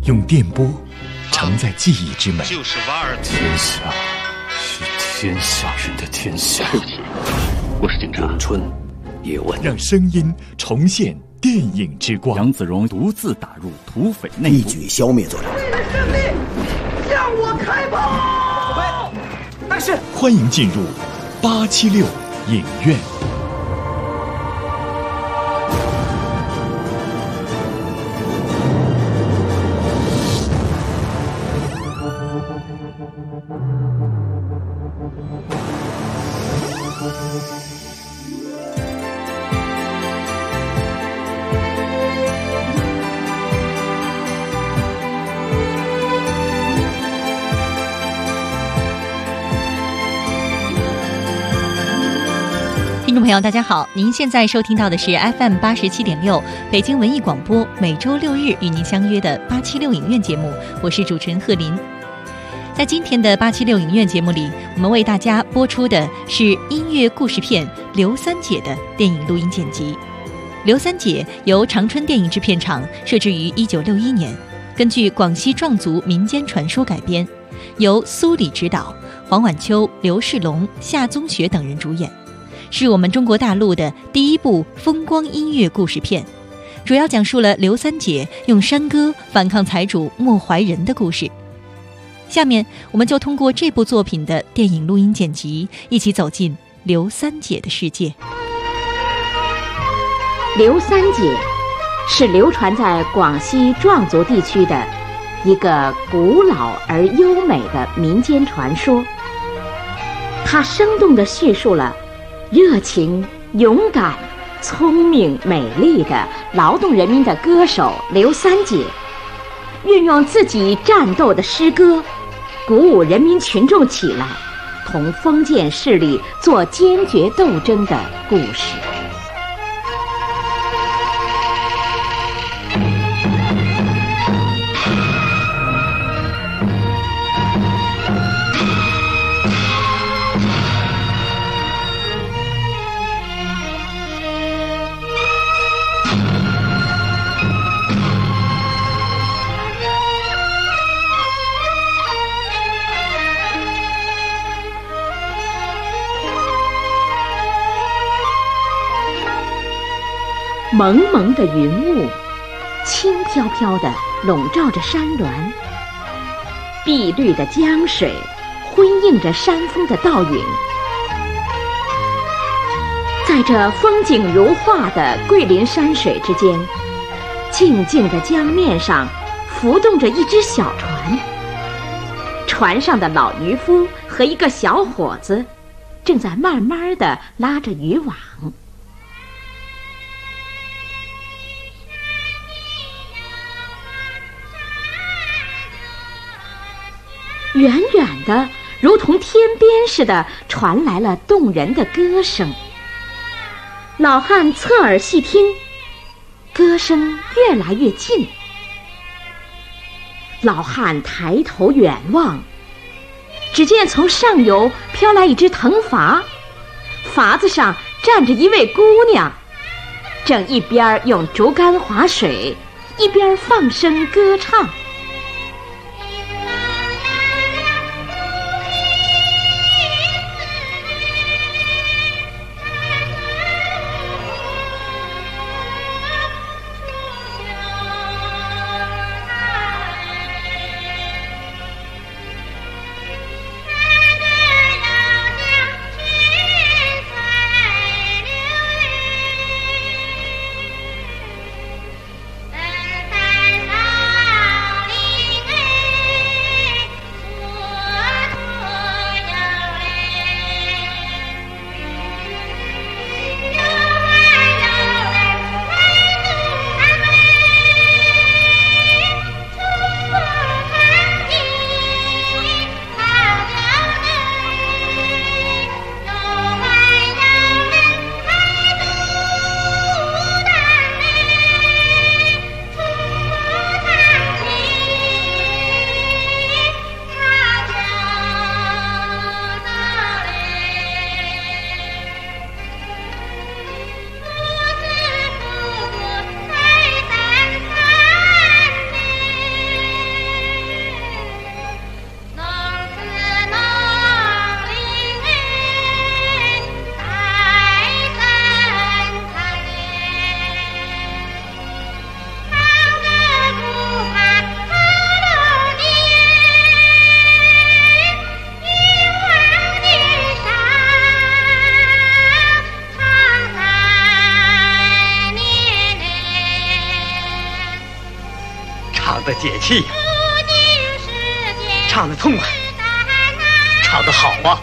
用电波承载记忆之美。 就是瓦尔天下是天下人的天下。 对不起，我是警察。 咏春叶问， 让声音重现电影之光。 杨子荣独自打入土匪内部， 一举消灭作者。 为了胜利，向我开炮！ 但是，欢迎进入876影院。 听众朋友大家好，您现在收听到的是 FM 87.6北京文艺广播，每周六日与您相约的876影院节目，我是主持人贺林。在今天的876影院节目里，我们为大家播出的是音乐故事片《刘三姐》的电影录音剪辑。《刘三姐》由长春电影制片厂设置于1961年，根据广西壮族民间传说改编，由苏里执导，黄婉秋、刘世龙、夏宗学等人主演，是我们中国大陆的第一部风光音乐故事片，主要讲述了刘三姐用山歌反抗财主莫怀仁的故事。下面我们就通过这部作品的电影录音剪辑，一起走进刘三姐的世界。 刘三姐是流传在广西壮族地区的一个古老而优美的民间传说，它生动地叙述了热情、勇敢、聪明、美丽的劳动人民的歌手刘三姐，运用自己战斗的诗歌，鼓舞人民群众起来，同封建势力做坚决斗争的故事。蒙蒙的云雾，轻飘飘地笼罩着山峦，碧绿的江水辉映着山峰的倒影。在这风景如画的桂林山水之间，静静的江面上浮动着一只小船，船上的老渔夫和一个小伙子正在慢慢地拉着渔网。远远的，如同天边似的，传来了动人的歌声。老汉侧耳细听，歌声越来越近。老汉抬头远望，只见从上游飘来一只藤筏，筏子上站着一位姑娘，正一边用竹竿划水，一边放声歌唱。 唱得解气，唱得痛快，唱得好啊！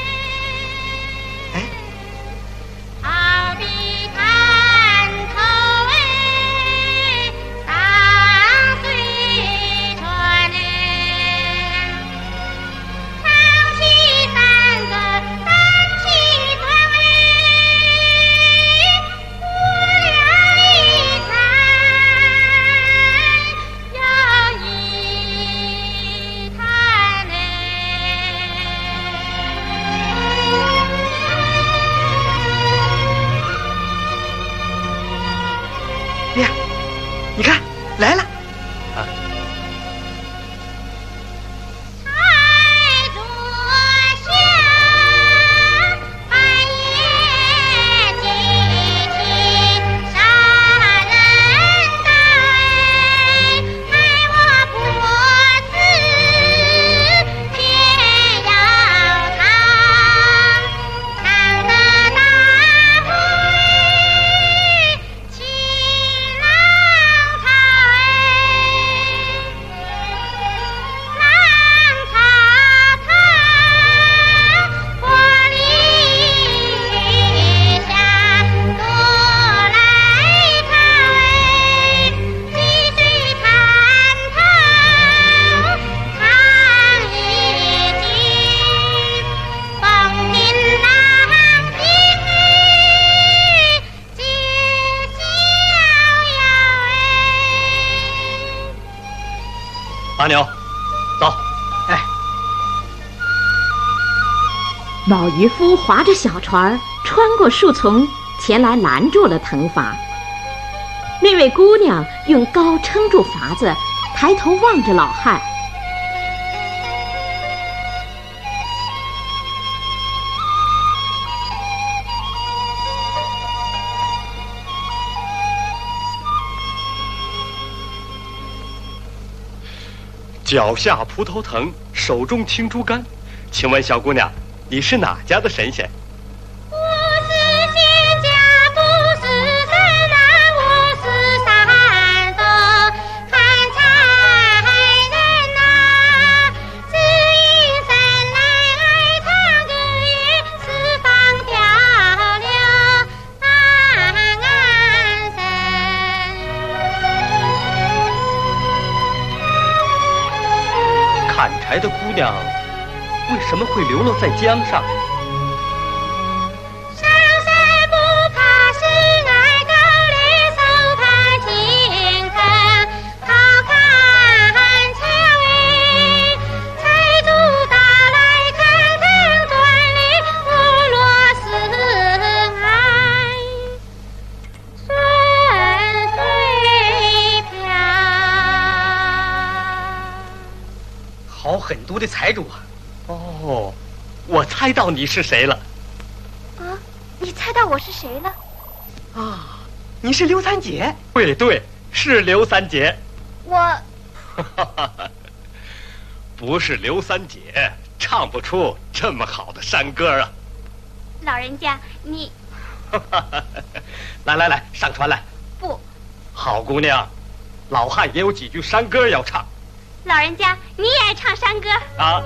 哎， 好比滩头哎，荡水船哎，唱起山歌，弹起船哎，过了一山又一滩哎。 哎呀，你看来了。 彩烛下，半夜激起杀人刀哎，害我婆子偏要唱，唱得大会起浪潮哎，浪潮淌，火里下多来潮哎，溪水滩头唱一句，风铃浪听哎，皆逍遥哎。 阿牛，走。哎， 老渔夫划着小船穿过树丛，前来拦住了藤筏。那位姑娘用篙撑住筏子，抬头望着老汉。 脚下葡萄藤，手中青竹竿。请问小姑娘，你是哪家的神仙？ 不是仙家，不是神男，我是山东汉才人呐。只因生来爱唱歌也四方漂流安生。 砍柴的姑娘为什么会流落在江上？ 上山不怕是爱高粱，手拍青藤好看桥哎，采竹打来看藤断里，无落四海顺水漂。 好狠毒的财主啊！哦，我猜到你是谁了。 啊，你猜到我是谁了？ 啊，你是刘三姐。对对，是刘三姐。 我不是刘三姐，唱不出这么好的山歌啊。 老人家，你来来来，上船来。 不， 好姑娘，老汉也有几句山歌要唱。 老人家，你也爱唱山歌啊？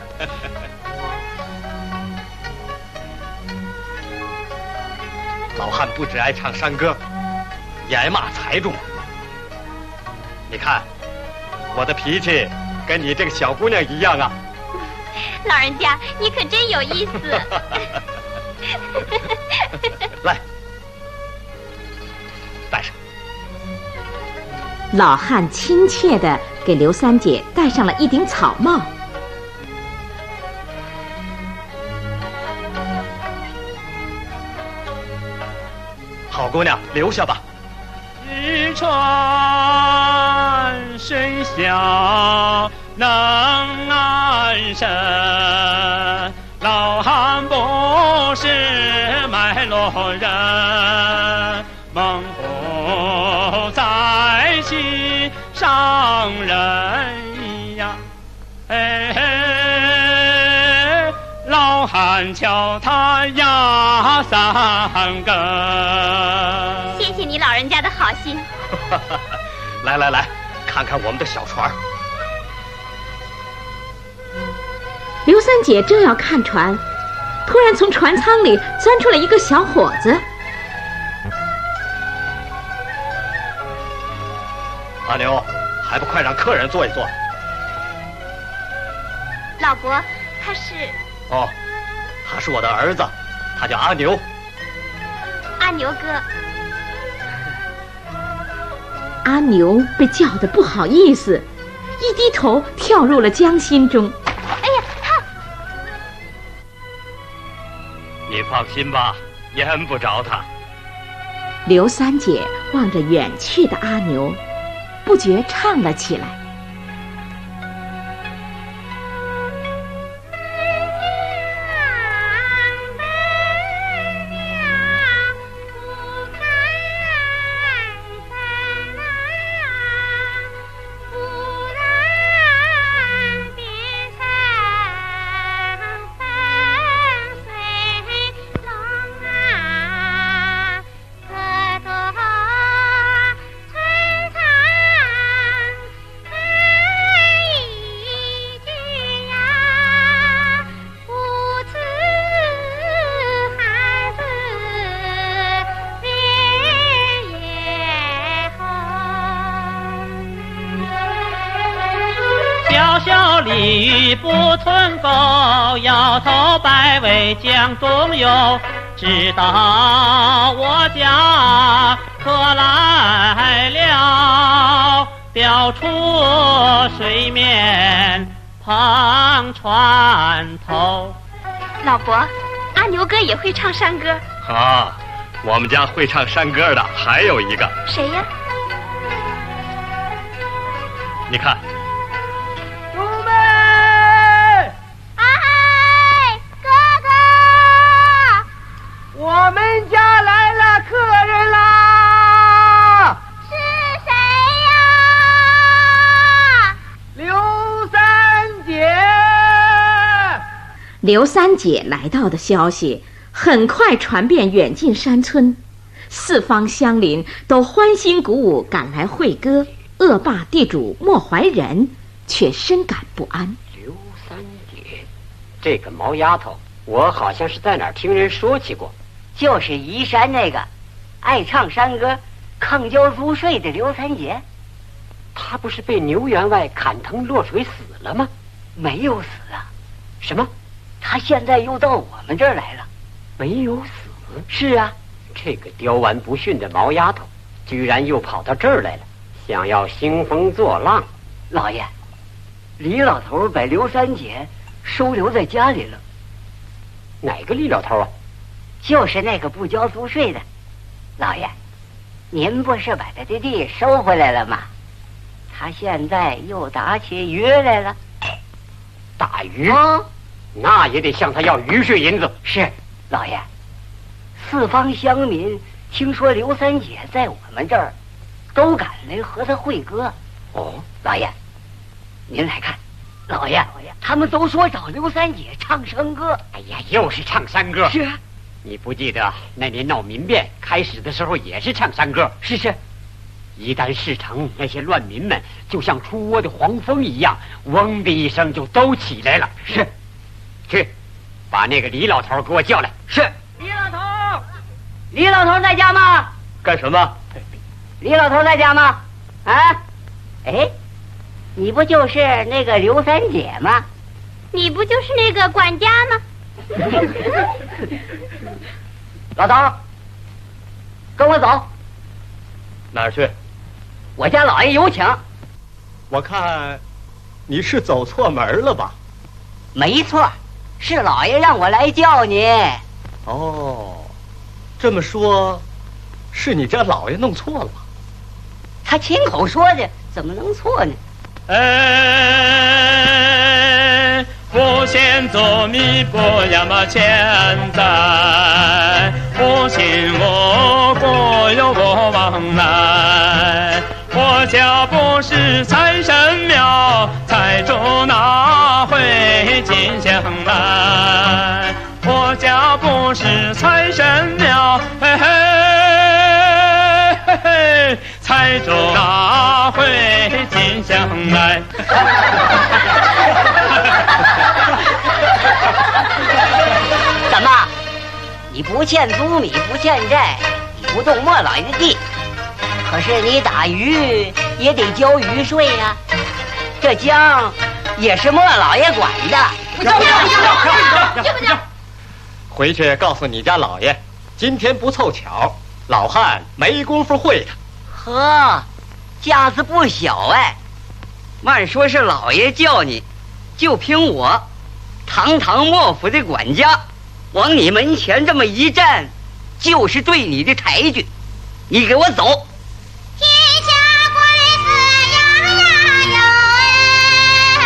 老汉不只爱唱山歌，也爱骂财主。你看，我的脾气跟你这个小姑娘一样啊。 老人家，你可真有意思。 来，戴上。 老汉亲切地给刘三姐戴上了一顶草帽。 好姑娘，留下吧。 一船身小能安身，老汉不是卖路人，猛虎在其上人呀，老汉瞧他压三根。 谢谢你老人家的好心。 来来来， 看看我们的小船。 刘三姐正要看船，突然从船舱里钻出了一个小伙子。 阿牛，还不快让客人坐一坐？ 老伯，他是…… 哦，他是我的儿子，他叫阿牛。 阿牛哥。 阿牛被叫得不好意思，一低头跳入了江心中。 哎呀，他！ 你放心吧，淹不着他。 刘三姐望着远去的阿牛，不觉唱了起来。 鲤鱼不吞钩，摇头摆尾江东游。直到我家客来了，标出水面碰船头。 老伯，阿牛哥也会唱山歌。 啊，我们家会唱山歌的还有一个。 谁呀？ 你看。 我们家来了客人啦！ 是谁呀？ 刘三姐。 刘三姐来到的消息很快传遍远近山村，四方乡邻都欢欣鼓舞赶来会歌。恶霸地主莫怀仁却深感不安。 刘三姐，这个毛丫头，我好像是在哪儿听人说起过。 就是宜山那个爱唱山歌抗交租税的刘三姐。 她不是被牛员外砍藤落水死了吗？ 没有死啊。 什么？ 她现在又到我们这儿来了。 没有死？ 是啊。 这个刁顽不驯的毛丫头居然又跑到这儿来了，想要兴风作浪。 老爷，李老头把刘三姐收留在家里了。 哪个李老头啊？ 就是那个不交租税的。老爷，您不是把他的地收回来了吗？他现在又打起鱼来了。 打鱼？啊，那也得向他要鱼税银子。 是，老爷。四方乡民听说刘三姐在我们这儿，都赶来和他会歌。 哦， 老爷，您来看。老爷，他们都说找刘三姐唱山歌。 哎呀，又是唱山歌。 是啊。 你不记得那年闹民变开始的时候也是唱山歌？ 是。 一旦事成，那些乱民们就像出窝的黄蜂一样，嗡的一声就都起来了。 是。 去，把那个李老头给我叫来。 是。李老头在家吗？ 干什么？ 李老头在家吗？啊？哎，你不就是那个刘三姐吗？ 你不就是那个管家吗？ 老头，跟我走。 哪儿去？ 我家老爷有请。 我看你是走错门了吧？ 没错，是老爷让我来叫你。 哦，这么说，是你家老爷弄错了吧？ 他亲口说的，怎么能错呢？ 哎，不嫌做米不要么钱财，不信我国有我往来。我家不是财神庙，财主哪会进香来？我家不是财神庙，嘿嘿嘿嘿，财主哪会会尽相爱。 怎么？你不欠租米，不欠债，你不动莫老爷的地，可是你打鱼也得交鱼税呀。这江也是莫老爷管的。 不回去告诉你家老爷，今天不凑巧，老汉没工夫会他。 呵，架子不小哎。慢说是老爷叫你，就凭我堂堂莫府的管家，往你门前这么一站，就是对你的抬举。你给我走！ 天下贵子样样有哎，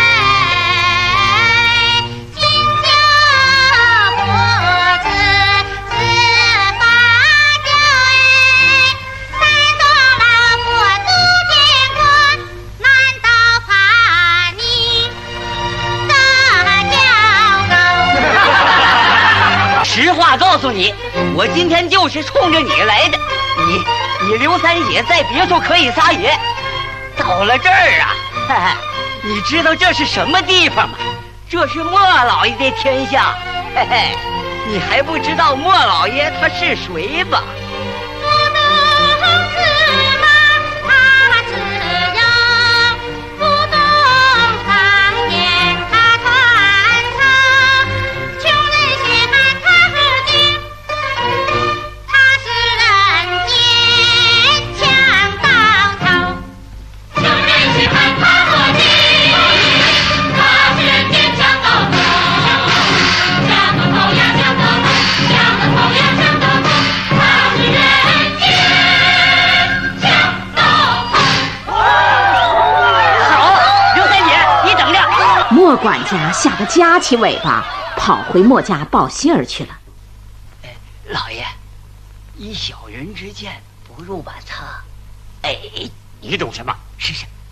金家婆子自发酒哎，三座老婆渡天关，难道怕你的骄傲？ 实话告诉你，我今天就是冲着你来的。你刘三姐在别处可以撒野，到了这儿啊，你知道这是什么地方吗？这是莫老爷的天下，嘿嘿，你还不知道莫老爷他是谁吧？ 莫管家吓得夹起尾巴，跑回莫家报信儿去了。 老爷，以小人之见，不如把他…… 哎，你懂什么？ 是。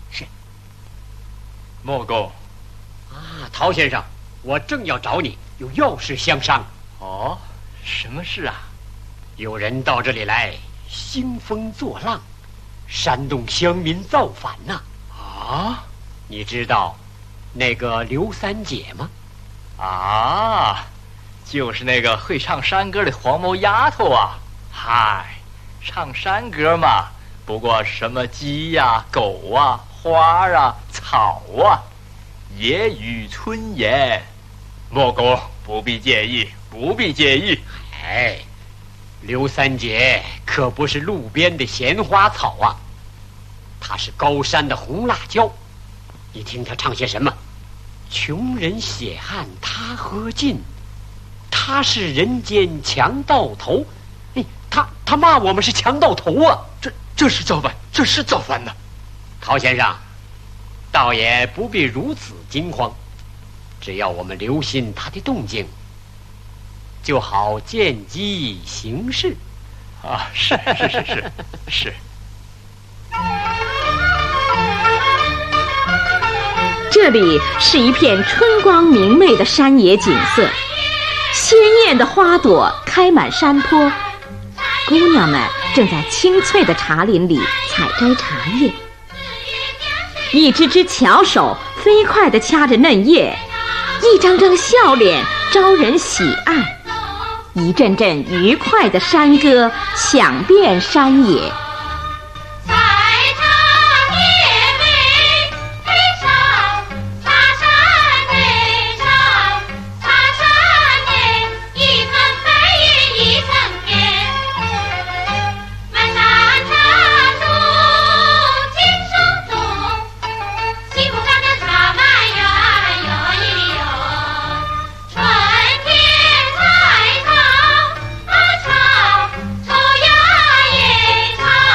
莫公，陶先生，我正要找你，有要事相商。 哦，什么事啊？ 有人到这里来，兴风作浪，煽动乡民造反呐！ 啊， 你知道那个刘三姐吗？ 啊，就是那个会唱山歌的黄毛丫头啊！嗨，唱山歌嘛，不过什么鸡呀、狗啊、花啊、草啊，野语春言。莫公不必介意，不必介意。 哎，刘三姐可不是路边的闲花草啊，她是高山的红辣椒。你听她唱些什么？穷人血汗他何尽，他是人间强盗头。哎，他骂我们是强盗头啊！ 这是造反，这是造反呐！ 陶先生，倒也不必如此惊慌，只要我们留心他的动静，就好见机行事。 啊，是。 这里是一片春光明媚的山野景色，鲜艳的花朵开满山坡，姑娘们正在青翠的茶林里采摘茶叶，一只只巧手飞快地掐着嫩叶，一张张笑脸招人喜爱，一阵阵愉快的山歌响遍山野。 春天采草，把草抽芽叶草。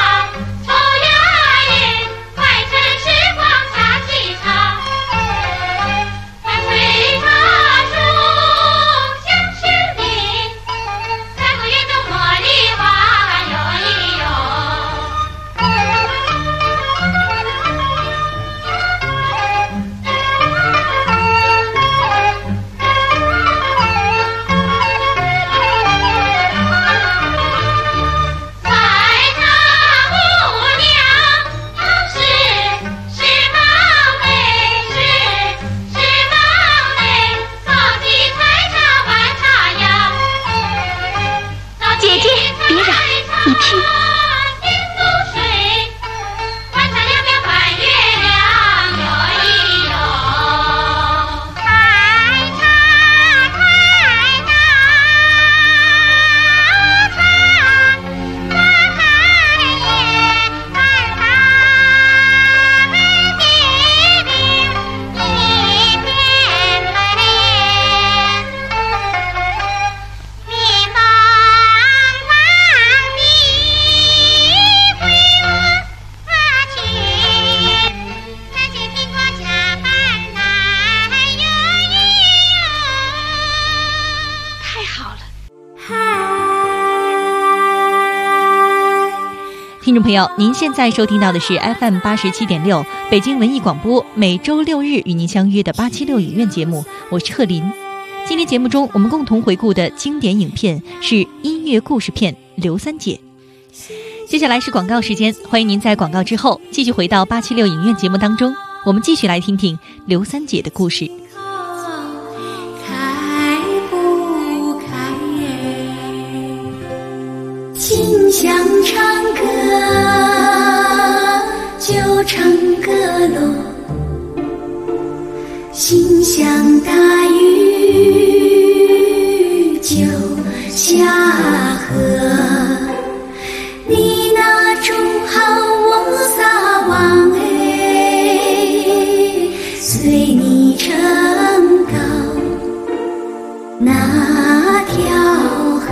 听众朋友，您现在收听到的是 FM 87.6北京文艺广播，每周六日与您相约的876影院节目，我是贺林。今天节目中我们共同回顾的经典影片是音乐故事片《刘三姐》。接下来是广告时间，欢迎您在广告之后继续回到876影院节目当中，我们继续来听听刘三姐的故事。 开不开心想唱歌就唱歌咯，心想大雨就下河，你那种好我撒网随你撑到那条河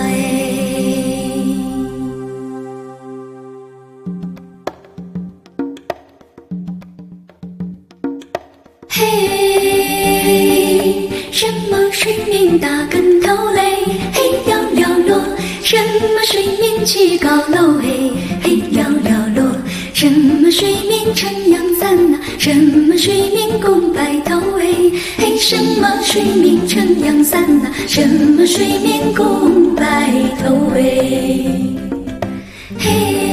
嘿，什么水面打跟头嘞？嘿了了落，什么水面起高楼？嘿嘿了了落，什么水面撑阳伞呐？什么水面拱白头？嘿嘿，什么水面撑阳伞呐？什么水面拱白头？嘿，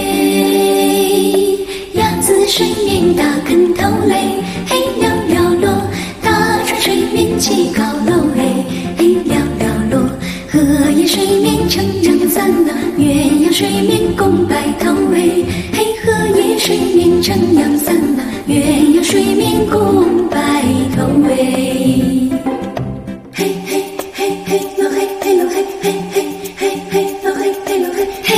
鸭子水面打跟头嘞？嘿了了落，大船水面起高楼？嘿嘿了了落，荷叶水面撑阳伞呐？鸳鸯水面拱白头？嘿嘿，荷叶水面撑阳伞呐？鸳鸯水面拱白头？嘿嘿嘿嘿咯嘿嘿咯嘿嘿嘿嘿嘿咯嘿嘿咯嘿嘿，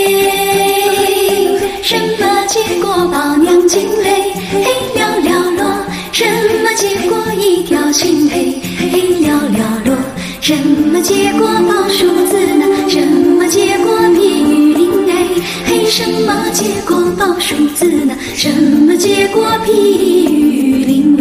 什么结果抱娘亲嘞？嘿了了落，什么结果一条心？嘿嘿了了落，什么结果抱树子呢？什么结果披雨林？嘿，什么结果抱树子呢？什么结果披雨林？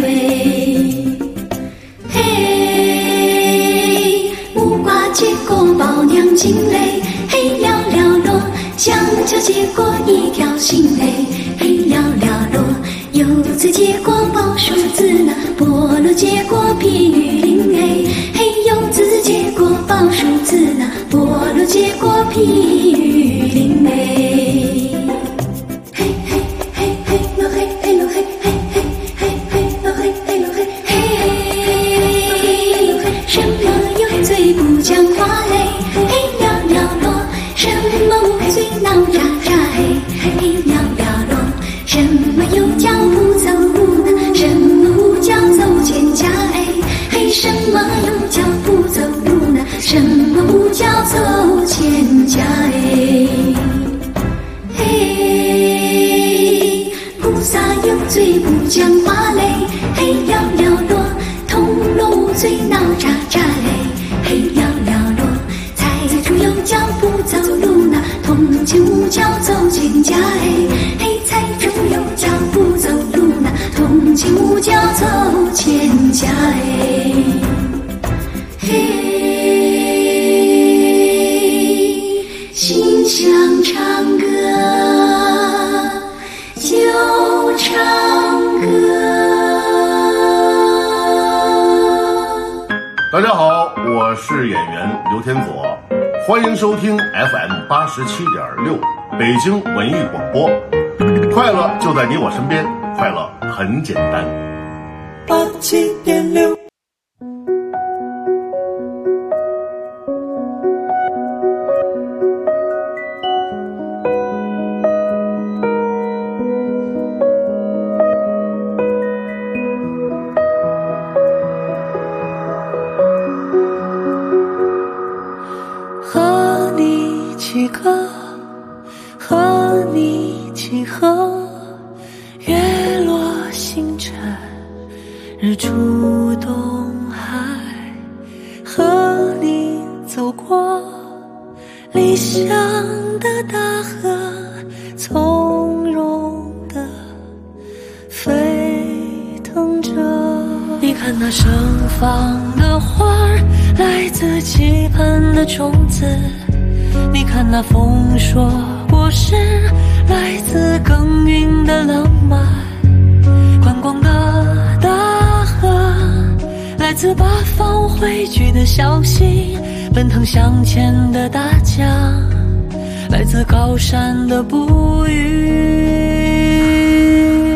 嘿，木瓜结果抱娘亲嘞？嘿了了落，香蕉结果一条心嘞？嘿了了落，柚子结果抱树子呢？菠萝结果披雨林？嘿，柚子结果抱树子呢？菠萝结果披雨林？什么不叫走千家嘿，菩萨有嘴不讲话嘞，嘿了了落，铜锣无嘴闹喳喳嘞，嘿了了落，财主有脚不走路呢，铜钱无脚走千家嘿，财主有脚不走路呢，铜钱无脚走千家心想唱歌就唱歌。 大家好，我是演员刘天佐，欢迎收听 FM 87.6北京文艺广播。快乐就在你我身边，快乐很简单。 87.6 和你契合，月落星辰，日出东海，和你走过理想的大河，从容地飞腾着。你看那盛放的花儿，来自期盼的种子，你看那丰硕不果实，来自耕耘的浪漫。宽广的大河，来自八方汇聚的消息。奔腾向前的大江，来自高山的哺育。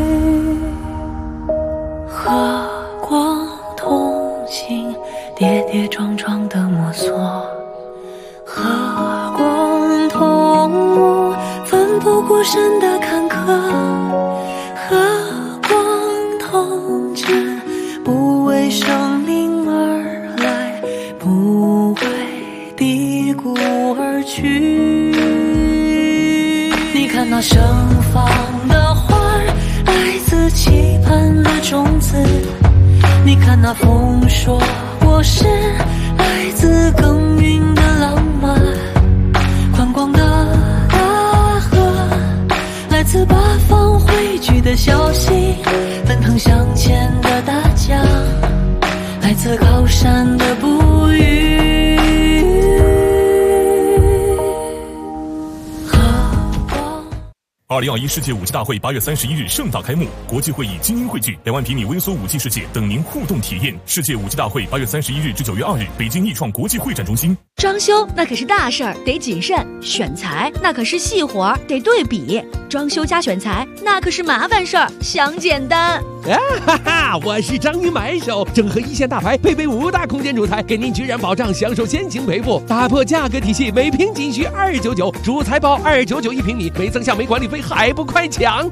和光同行，跌跌撞撞的摸索。和光同舞，奋不顾身的坎坷。和光同志，不为生命而来，不为低谷而去。你看那盛放的花儿，来自期盼的种子。你看那丰硕果实，来自耕耘的浪漫。宽广的大河，来自八方汇聚的消息。奔腾向前的大江，来自高山的哺育。 2021世界5G大会8月31日盛大开幕，国际会议精英汇聚，2万平米微缩5G世界等您互动体验。世界5G大会8月31日至9月2日，北京易创国际会展中心。 装修那可是大事儿，得谨慎；选材那可是细活儿，得对比。装修加选材那可是麻烦事儿，想简单。 哈哈，我是章鱼买手，整合一线大牌，配备5大空间主材，给您居然保障享受先行赔付，打破价格体系，每平仅需299，主材包299一平米，没增项没管理费，还不快抢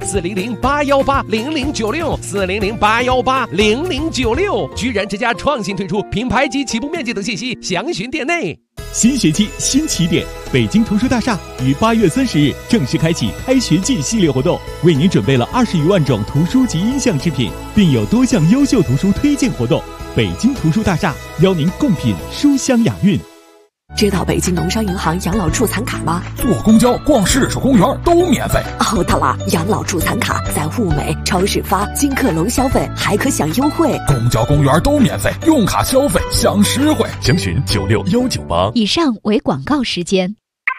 ！400-818-0096，400-818-0096，居然之家创新推出品牌及起步面积等信息，详询店内。 新学期新起点，北京图书大厦于8月30日正式开启开学季系列活动，为您准备了20余万种图书及音像制品，并有多项优秀图书推荐活动。北京图书大厦邀您共品书香雅韵。 知道北京农商银行养老助残卡吗？ 坐公交、逛市属公园都免费。 哦，对了，养老助残卡在物美、超市发金客隆消费还可享优惠。 公交、公园都免费，用卡消费享实惠。 详询96198。 以上为广告时间。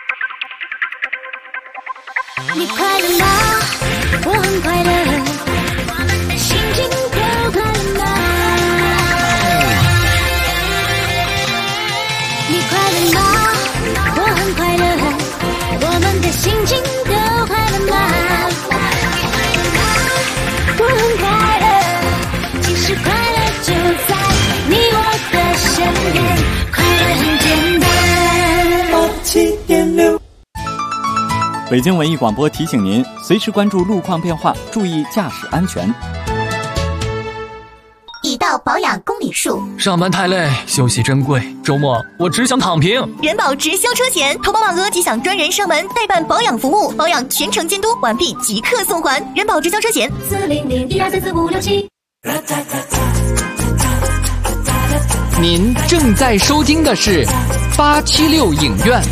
你快乐吗？我很快乐，心情都快乐吗？你快乐吗？我很快乐，我们的心情都快乐吗？我很快乐，其实快乐就在你我的身边，快乐很简单。 87.6。北京文艺广播提醒您，随时关注路况变化，注意驾驶安全。 已到保养公里数， 上班太累，休息珍贵，周末我只想躺平。 人保直销车险，投保满额即享专人上门代办保养服务，保养全程监督，完毕即刻送还。人保直销车险400-1234567。 您正在收听的是876影院。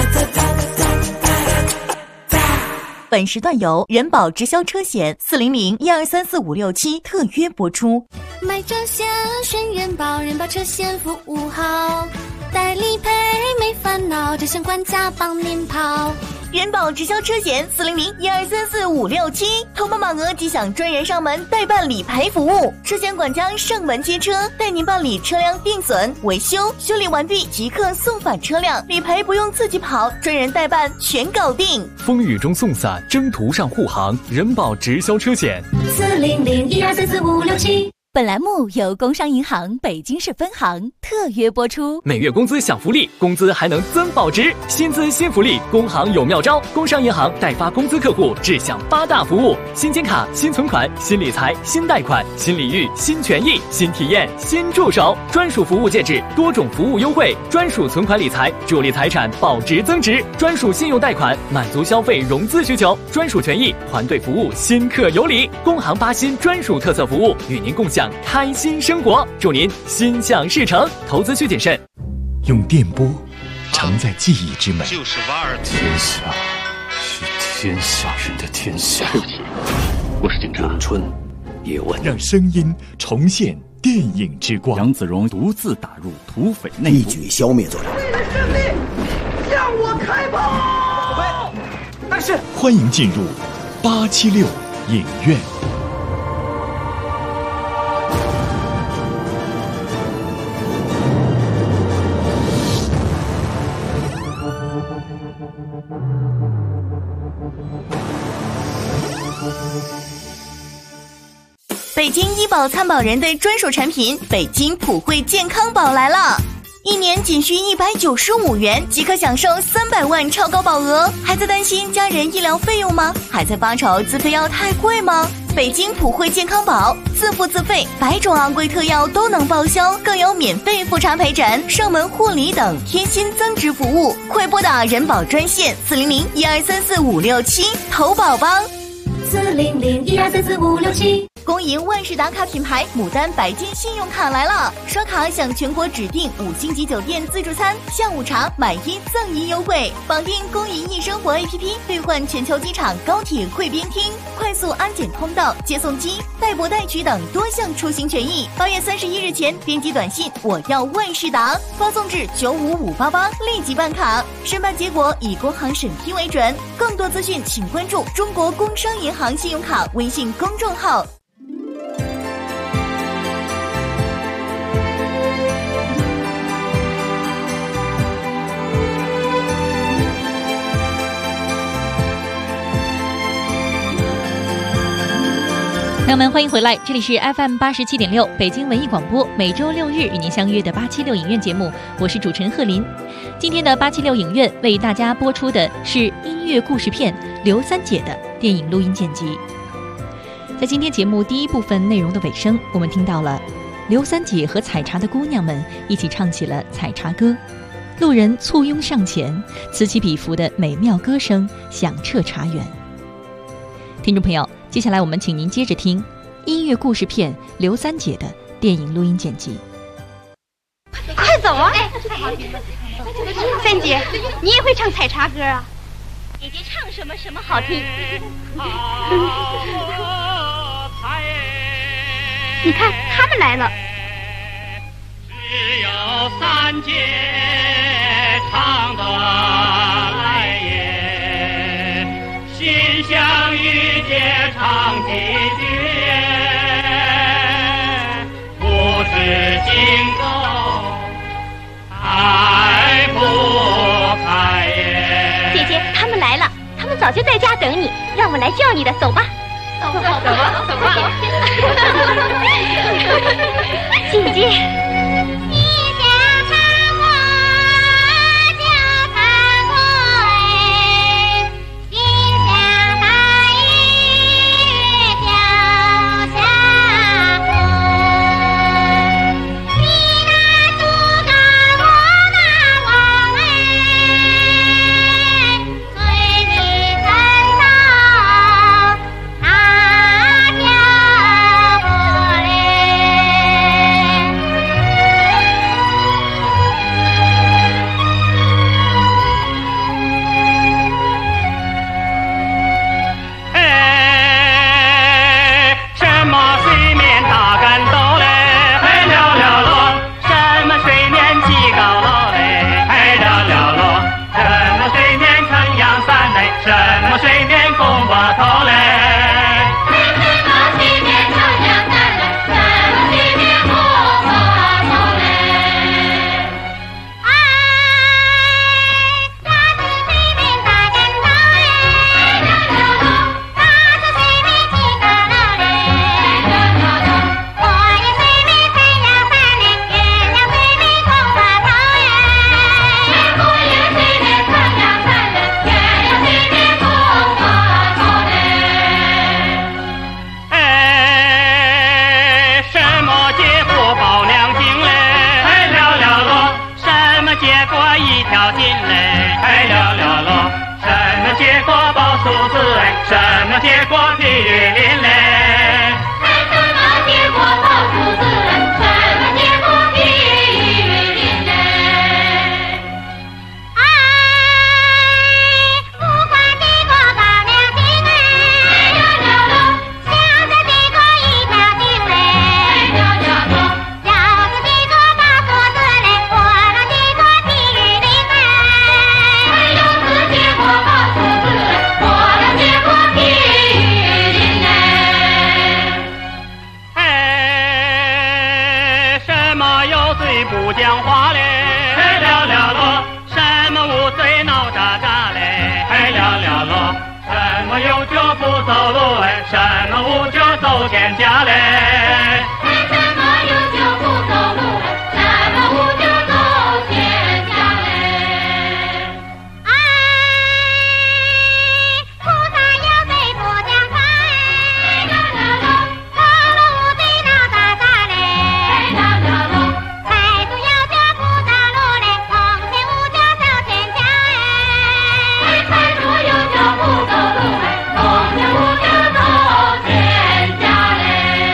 本时段由人保直销车险400-1234567特约播出。 买车险选人保，人保车险服务好，代理赔没烦恼，这险管家帮您跑。 人保直销车险400-1234567，投保满额即享专人上门代办理赔服务，车险管家上门接车，带您办理车辆定损、维修，修理完毕即刻送返车辆，理赔不用自己跑，专人代办全搞定。 风雨中送伞，征途上护航，人保直销车险 400-1234567。 本栏目由工商银行北京市分行特约播出。 每月工资享福利，工资还能增保值，薪资新福利，工行有妙招。工商银行代发工资客户只享8大服务：新金卡、新存款、新理财、新贷款、新礼遇、新权益、新体验、新助手，专属服务介质，多种服务优惠，专属存款理财，助力财产保值增值，专属信用贷款，满足消费融资需求，专属权益，团队服务，新客有礼。工行8新专属特色服务，与您共享开心生活，祝您心想事成。投资需谨慎。 用电波承载记忆之美。 就是瓦尔天下是天下人的天下。 对不起，我是警察。 咏春叶问， 让声音重现电影之光。 杨子荣独自打入土匪内部， 一举消灭作者。 为了胜利，向我开炮！ 但是。 欢迎进入876影院。 北京医保参保人的专属产品北京普惠健康宝来了，1年仅需195元即可享受300万超高保额。还在担心家人医疗费用吗？还在发愁自费药太贵吗？北京普惠健康宝自付自费，100种昂贵特药都能报销，更有免费复查陪诊、上门护理等贴心增值服务。快拨打人保专线400-1234-567投保吧。 400-1234-567。 恭迎万事达卡品牌牡丹白金信用卡来了，刷卡享全国指定5星级酒店自助餐、下午茶买1赠1优惠，绑定公银易生活 APP 兑换全球机场、高铁贵宾厅、快速安检通道、接送机、代博代取等多项出行权益。8月31日前编辑短信我要万事达，发送至95588立即办卡，申办结果以工行审批为准。更多资讯请关注中国工商银行信用卡微信公众号。 朋友们，欢迎回来，这里是 FM 87.6北京文艺广播，每周6日与您相约的876影院节目，我是主持人贺林。今天的876影院为大家播出的是音乐故事片刘三姐的电影录音剪辑。在今天节目第一部分内容的尾声，我们听到了刘三姐和采茶的姑娘们一起唱起了采茶歌，路人簇拥上前，此起彼伏的美妙歌声响彻茶园。听众朋友，接下来我们请您接着听音乐故事片刘三姐的电影录音剪辑。 快走啊！三姐，你也会唱采茶歌啊？姐姐唱什么什么好听？你看他们来了。 只有三姐唱得来也，心相遇皆唱几句也，不知今后开不开耶。 姐姐，他们来了，他们早就在家等你，让我来叫你的，走吧。走吧，走吧。姐姐。 我最不讲话嘞，嘿了了咯，什么无罪闹喳喳嘞，嘿了了咯，什么有脚不走路嘞，什么无脚走天家嘞， 什么有脚不走路嘞，什么无脚走天家嘞。哎，菩萨有罪不讲法，嘿了了咯，走路无罪闹喳喳嘞，嘿了了咯，财主有脚不走路嘞，从前无脚走天家哎，财主有脚不走路嘞，从前无脚走天家嘞。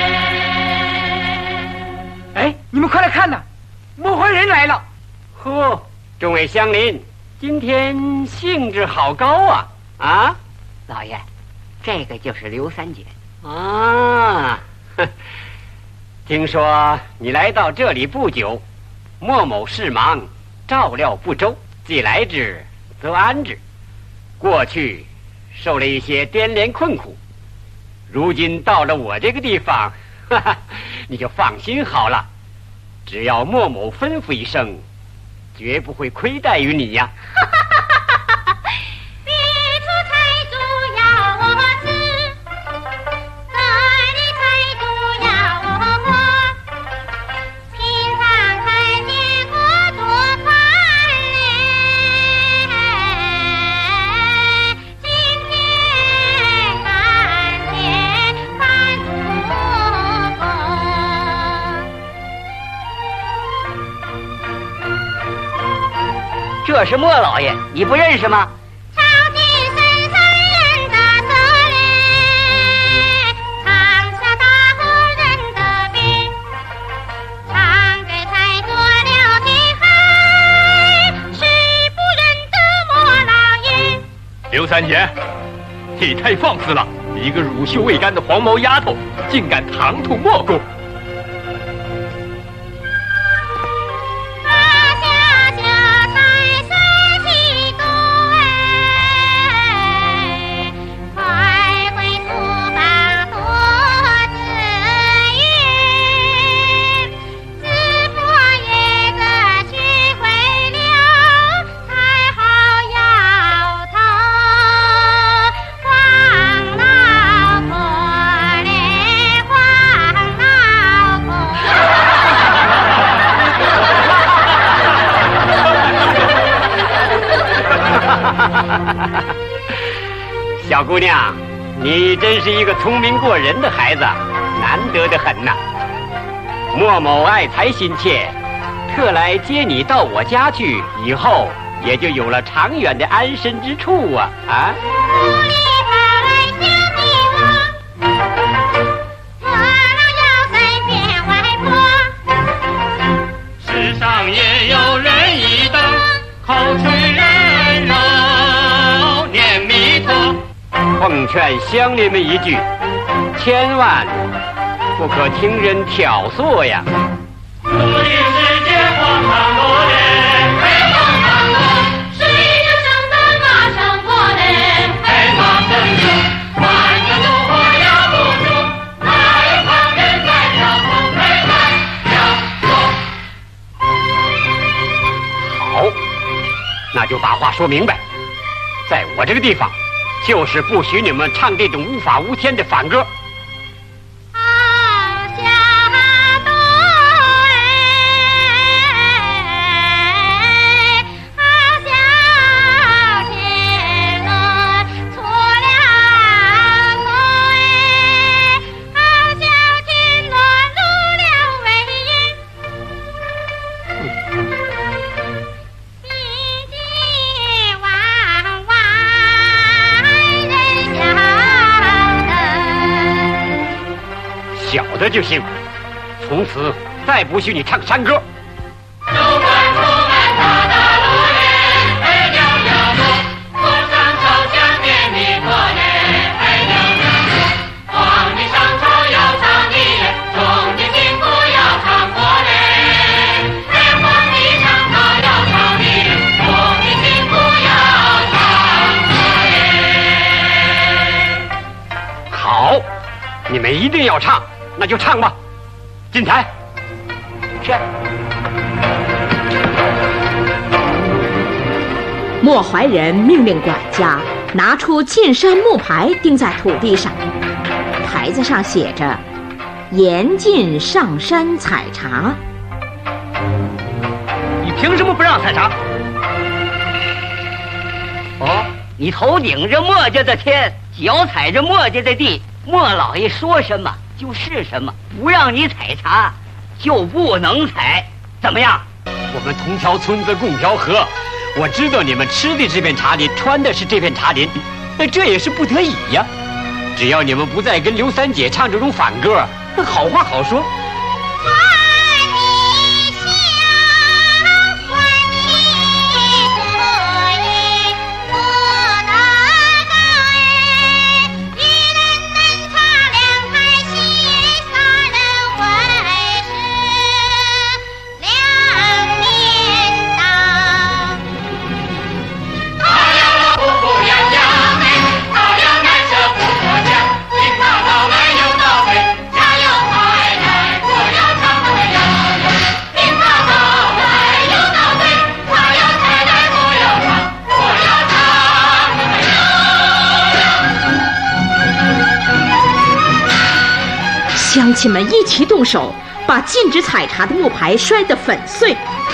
哎，你们快来看呐，魔幻人来了！ 呵，众位乡邻，今天兴致好高啊！啊， 老爷，这个就是刘三姐啊，听说你来到这里不久，莫某事忙，照料不周，既来之则安之。过去受了一些颠连困苦，如今到了我这个地方，哈哈，你就放心好了。只要莫某吩咐一声，绝不会亏待于你呀。 别处财主要我吃，这里财主要我活，平常看见我做饭嘞，今天看见饭主公。 这是莫老爷，你不认识吗？ 朝廷深深认得这嘞，常下大户认得兵，常给财做了天海，谁不认得莫老爷？ 刘三姐，你太放肆了！一个乳臭未干的黄毛丫头，竟敢唐突莫公！ 小姑娘，你真是一个聪明过人的孩子，难得的很呐。莫某爱才心切，特来接你到我家去，以后也就有了长远的安身之处啊！啊！ 世上也有人一等，口吹人肉，念弥陀。 奉劝乡邻们一句，千万不可听人挑唆呀。 土地世界荒唐过嘞，嘿荒唐过，谁就生的马上过嘞，嘿马生生，万个怒火压不住，哪有旁人在挑拨推开挑好，那就把话说明白，在我这个地方，就是不许你们唱这种无法无天的反歌。小的就行，从此再不许你唱山歌。好，你们一定要唱，那就唱吧。进台， 是。 莫怀仁命令管家拿出进山木牌钉在土地上，牌子上写着“严禁上山采茶”。 你凭什么不让采茶？哦，你头顶着墨家的天，脚踩着墨家的地，莫老爷说什么就是什么，不让你采茶就不能采，怎么样？ 我们同条村子共条河，我知道你们吃的这片茶林，穿的是这片茶林，这也是不得已呀。只要你们不再跟刘三姐唱这种反歌，那好话好说。 乡亲们一起动手，把禁止采茶的木牌摔得粉碎。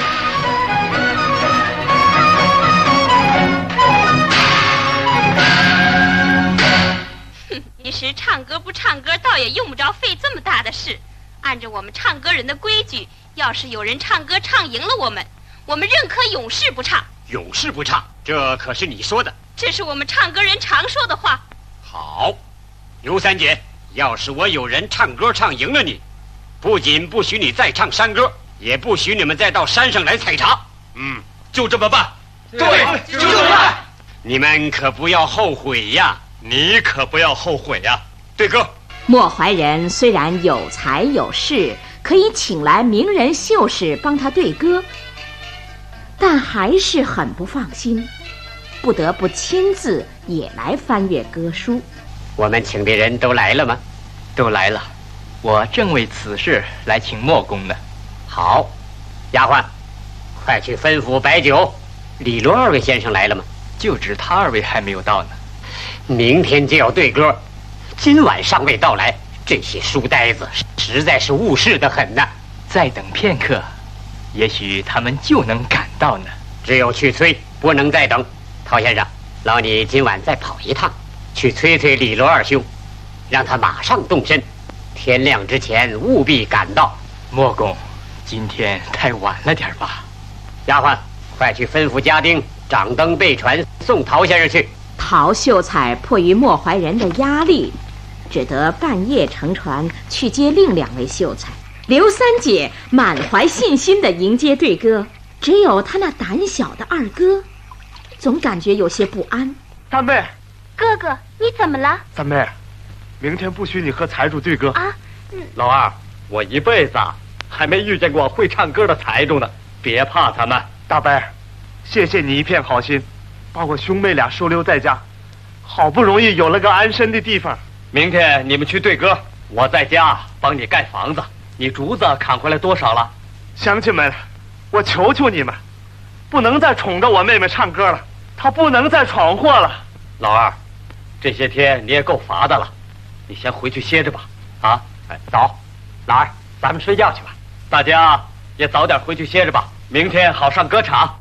其实唱歌不唱歌，倒也用不着费这么大的事。按照我们唱歌人的规矩，要是有人唱歌唱赢了我们认可永世不唱。 永世不唱，这可是你说的。 这是我们唱歌人常说的话。 好，刘三姐，要是我有人唱歌唱赢了你，不仅不许你再唱山歌，也不许你们再到山上来采茶。就这么办。 对，就这么办。 你们可不要后悔呀！ 你可不要后悔呀，对哥。 莫怀仁虽然有才有势，可以请来名人秀士帮他对歌，但还是很不放心，不得不亲自也来翻阅歌书。 我们请的人都来了吗？ 都来了，我正为此事来请莫公呢。 好，丫鬟，快去吩咐摆酒。李罗二位先生来了吗？ 就只他二位还没有到呢。 明天就要对歌，今晚尚未到来，这些书呆子实在是误事得很呐。 再等片刻，也许他们就能赶到呢。 只有去催，不能再等。陶先生，劳你今晚再跑一趟，去催催李罗二兄，让他马上动身，天亮之前务必赶到。 莫公，今天太晚了点吧？ 丫鬟，快去吩咐家丁掌灯备船，送陶先生去。 陶秀才迫于莫怀仁的压力，只得半夜乘船去接另2位秀才。刘三姐满怀信心地迎接对歌，只有他那胆小的二哥总感觉有些不安。 三妹， 哥哥，你怎么了？ 三妹，明天不许你和财主对歌啊。 老二，我一辈子还没遇见过会唱歌的财主呢，别怕他们。 大伯，谢谢你一片好心，把我兄妹俩收留在家，好不容易有了个安身的地方。 明天你们去对歌，我在家帮你盖房子。你竹子砍回来多少了？ 乡亲们，我求求你们，不能再宠着我妹妹唱歌了，她不能再闯祸了。 老二，这些天你也够乏的了，你先回去歇着吧。啊，走，老二，咱们睡觉去吧。大家也早点回去歇着吧，明天好上歌场。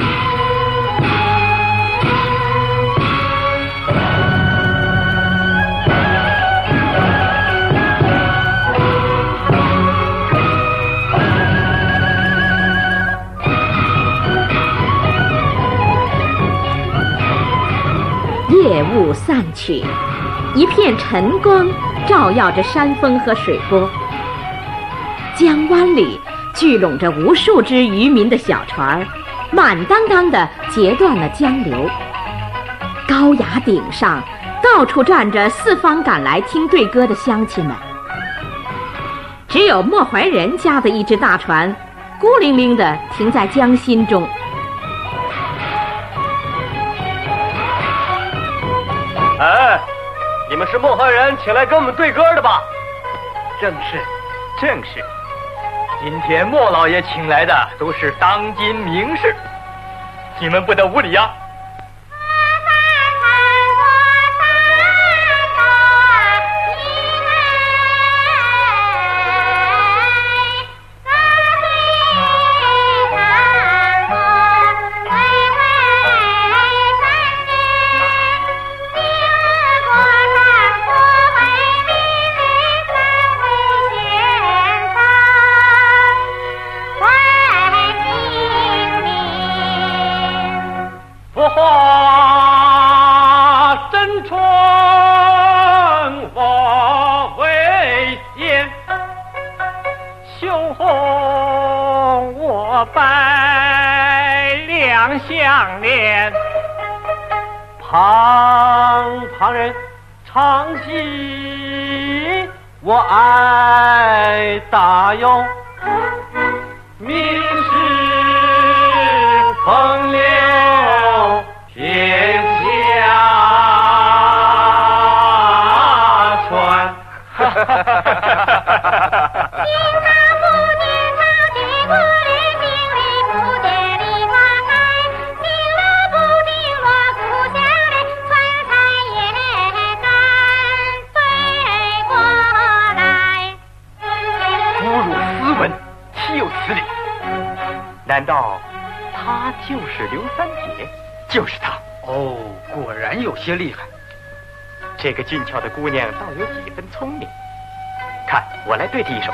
夜雾散去，一片晨光照耀着山峰和水波。江湾里聚拢着无数只渔民的小船，满当当地截断了江流。高崖顶上到处站着四方赶来听对歌的乡亲们，只有莫怀仁家的一只大船孤零零地停在江心中。 哎，你们是莫怀仁请来跟我们对歌的吧？ 正是，正是。 今天莫老爷请来的都是当今名士，你们不得无礼啊！ 相恋，旁人唱戏，我爱大勇，名士风流天下传。难道他就是刘三姐？就是他。哦，果然有些厉害。这个俊俏的姑娘倒有几分聪明。看，我来对她一首。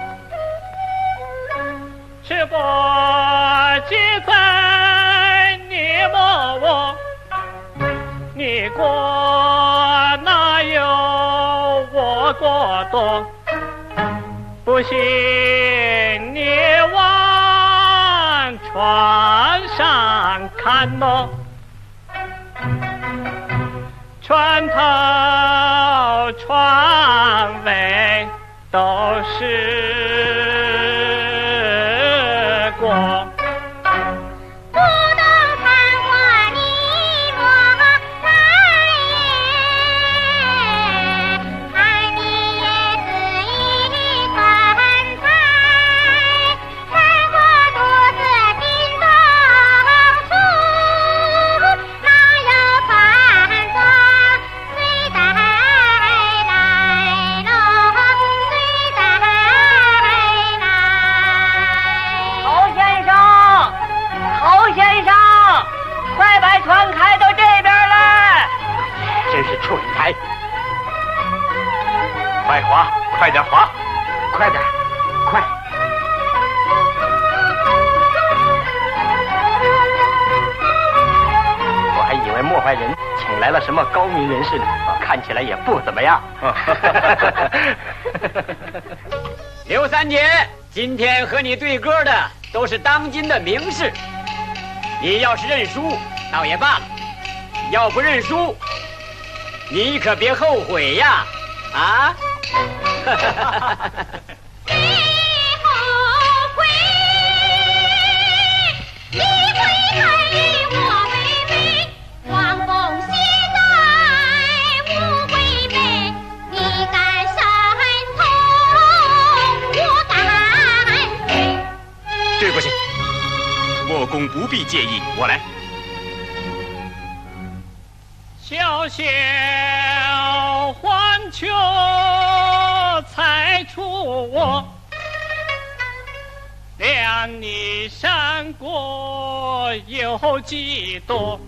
是我记在你莫我，你过哪有我过多？不信你往船上看喏，船头船尾都是过。 船开到这边来， 真是处理台。快划，快点划，快点，快！我还以为莫怀仁请来了什么高明人士呢，看起来也不怎么样。 刘三姐，今天和你对歌的都是当今的名士，你要是认输倒也罢了，要不认输，你可别后悔呀！啊！ 别后悔，你会爱我妹妹，黄蜂携带无悔背，你敢山头，我敢飞。 对不起，莫公不必介意，我来。 小小环球猜出我，两你山过有几多？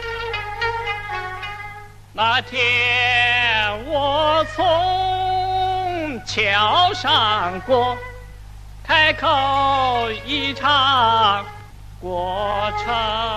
那天我从桥上过，开口一唱过程。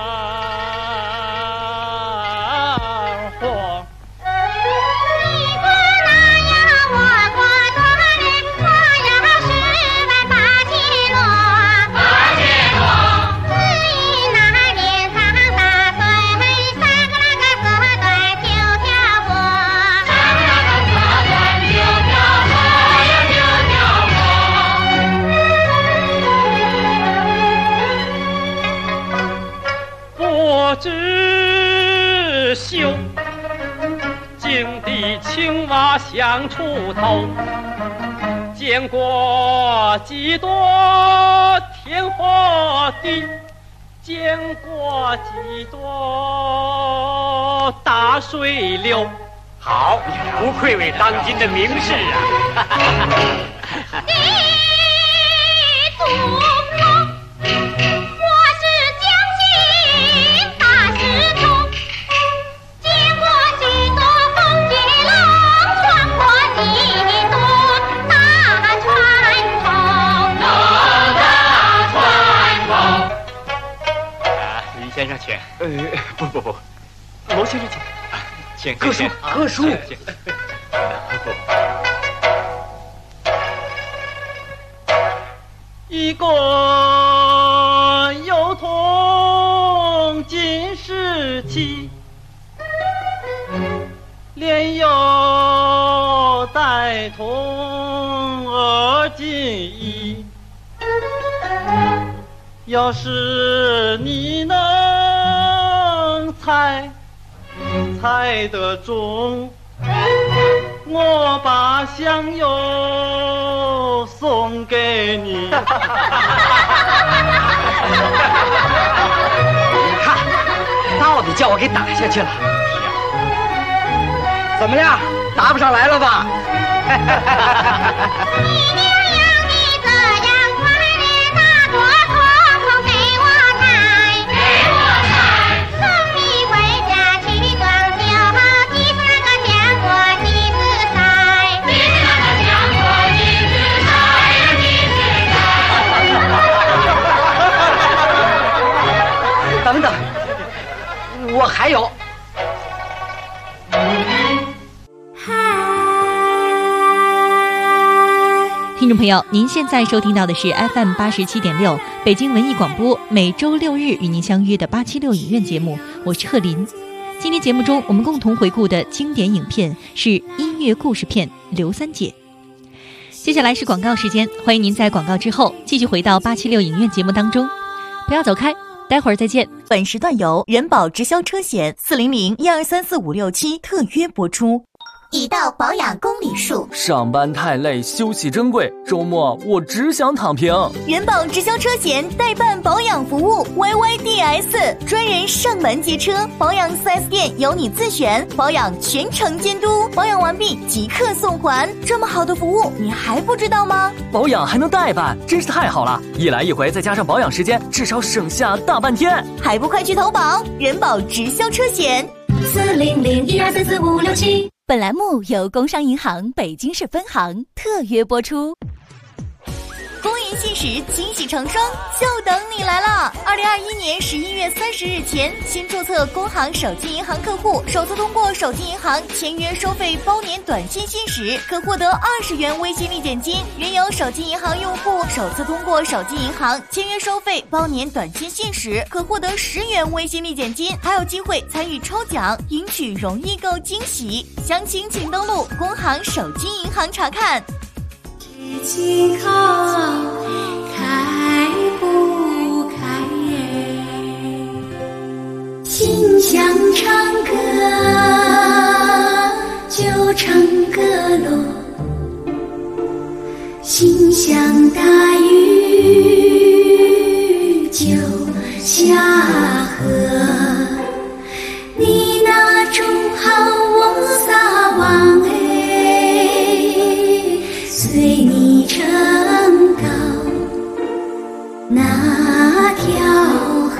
知羞，井底青蛙想出头，井见过几多天和地，见过几多大水流。 好，不愧为当今的名士啊！ 地图龙，我是江心大石头，见过几多风巨龙，穿过几多大船头，大船头。 李先生请。 不，罗先生请。 请各叔，各叔。 一个幼童进士气，连幼带童二进一。要是你能猜得中，我把香油送给你。你看，到底叫我给打下去了。怎么样，答不上来了吧？ 你娘养你这样快乐，大多空给我抬，送你回家去装修好，第三个浆果几时晒？第三个浆果几时晒？几时晒？等等，我还有。 听众朋友，您现在收听到的是 FM 87.6北京文艺广播，每周六日与您相约的876影院节目，我是贺林。今天节目中我们共同回顾的经典影片是音乐故事片《刘三姐》。接下来是广告时间，欢迎您在广告之后继续回到876影院节目当中，不要走开，待会儿再见。 本时段由人保直销车险400-1234567特约播出。 已到保养公里数， 上班太累，休息珍贵，周末我只想躺平。 人保直销车险代办保养服务 YYDS， 专人上门接车，保养 4S 店由你自选，保养全程监督，保养完毕即刻送还。这么好的服务，你还不知道吗？ 保养还能代办，真是太好了！一来一回，再加上保养时间，至少省下大半天。 还不快去投保人保直销车险 400-1234567。 本栏目由工商银行北京市分行特约播出。公银信使惊喜成双，就等你来了！2021年11月30日前，新注册工行手机银行客户首次通过手机银行签约收费包年短信信使，可获得20元微信立减金；原有手机银行用户首次通过手机银行签约收费包年短信信使，可获得10元微信立减金，还有机会参与抽奖，赢取容易购惊喜。详情请登录工行手机银行查看。 青蒿开不开心想唱歌就唱歌咯，心想大雨就下河，你那种好我撒网随你撑到那条河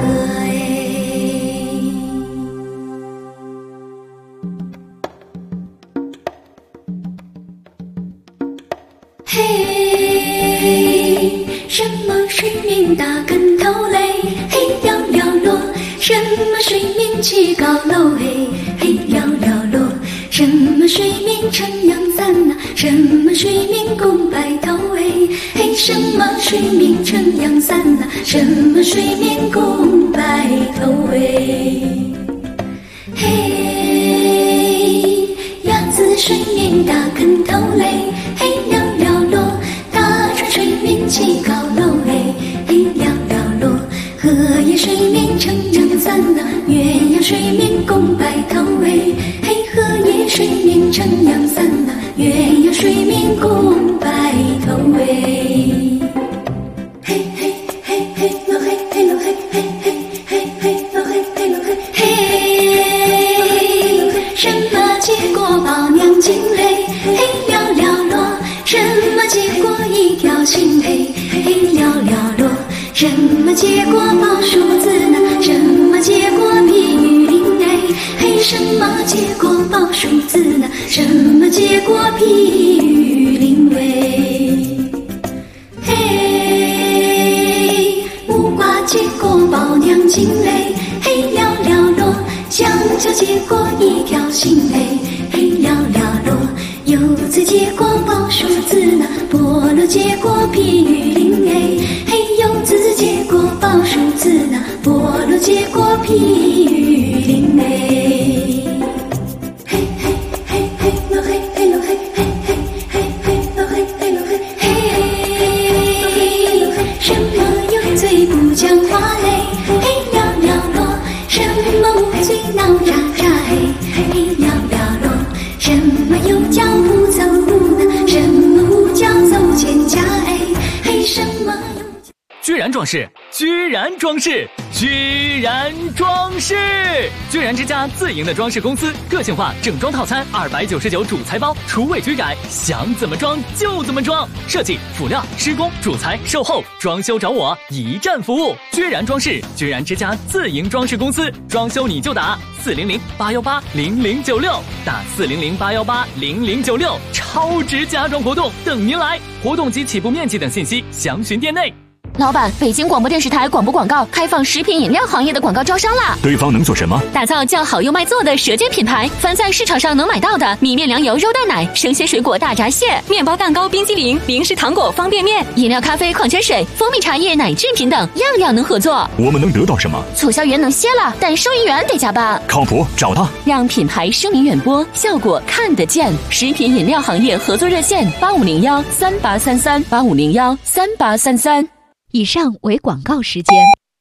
嘿，什么水面打跟头嘞？嘿了了落，什么水面起高楼？嘿嘿了了落，什么水面撑阳伞呐？什么水面共白头？嘿嘿，什么水面撑阳伞呐？什么水面共白头？嘿，鸭子水面打跟头嘞？嘿了了落，大船水面起高楼？嘿嘿了了落，荷叶水面撑阳伞呐？鸳鸯水面共白头？嘿嘿，荷叶水面撑阳伞呐？鸳鸯水面共白头。 什么结果抱娘惊雷？嘿了了落，什么结果一条心？嘿了了落，什么结果报数字呢？什么结果比喻零雷？嘿什么结果报数字呢？什么结果比喻零雷？嘿木瓜结果抱娘惊雷？嘿了了落，香蕉结果一条心。嘿了了落，柚子结果报数字呢？菠萝结果比喻零雷？嘿柚子结果报数字呢？菠萝结果比喻零雷？嘿嘿嘿嘿咯嘿嘿咯嘿嘿嘿嘿嘿咯嘿嘿咯嘿嘿嘿，什么有嘴不讲话嘞？嘿了了落，什么无嘴闹喳喳？嘿了了落，什么有脚不走路呢？什么无脚走蒹葭？嘿什么有居然装饰，居然装饰，居然装饰！居然之家自营的装饰公司，个性化整装套餐299主材包，厨卫居改，想怎么装就怎么装。设计、辅料、施工、主材、售后、装修找我，一站服务。居然装饰，居然之家自营装饰公司，装修你就打400-818-0096，打400-818-0096，超值家装活动等您来，活动及起步面积等信息详询店内。 老板，北京广播电视台广播广告开放食品饮料行业的广告招商啦！ 对方能做什么？ 打造叫好又卖座的舌尖品牌，凡在市场上能买到的米面粮油肉蛋奶、生鲜水果大闸蟹、面包蛋糕、冰激凌、零食糖果、方便面、饮料、咖啡、矿泉水、蜂蜜茶叶、奶制品等，样样能合作。 我们能得到什么？ 促销员能歇了，但收银员得加班。 靠谱，找他， 让品牌声名远播，效果看得见。食品饮料行业合作热线8501-3833，8501-3833。 以上为广告时间。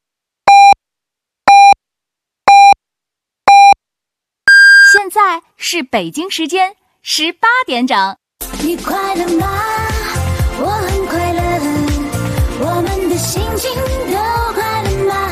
现在是北京时间18点整。 你快乐吗？我很快乐，我们的心情都快乐吗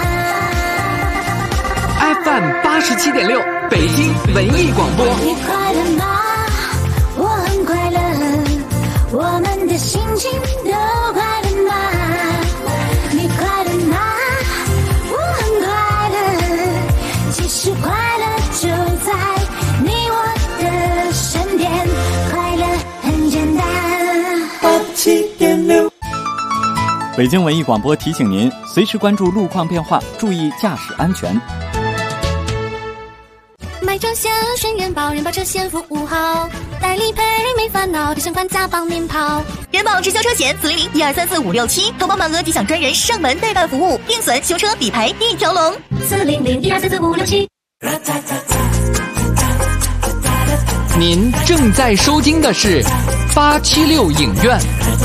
？FM 87.6，北京文艺广播。 你快乐吗？我很快乐，我们的心情都快乐吗？你快乐吗？我很快乐，其实快乐就在你我的身边，快乐很简单。87.6， 北京文艺广播提醒您，随时关注路况变化，注意驾驶安全。 买车险选元宝，人保车险服务好，代理赔没烦恼，提前款加帮您跑。 元宝直销车险400-1234567，投保满额即享专人上门代办服务，定损、修车、理赔一条龙。 400-1234567。 您正在收听的是876影院。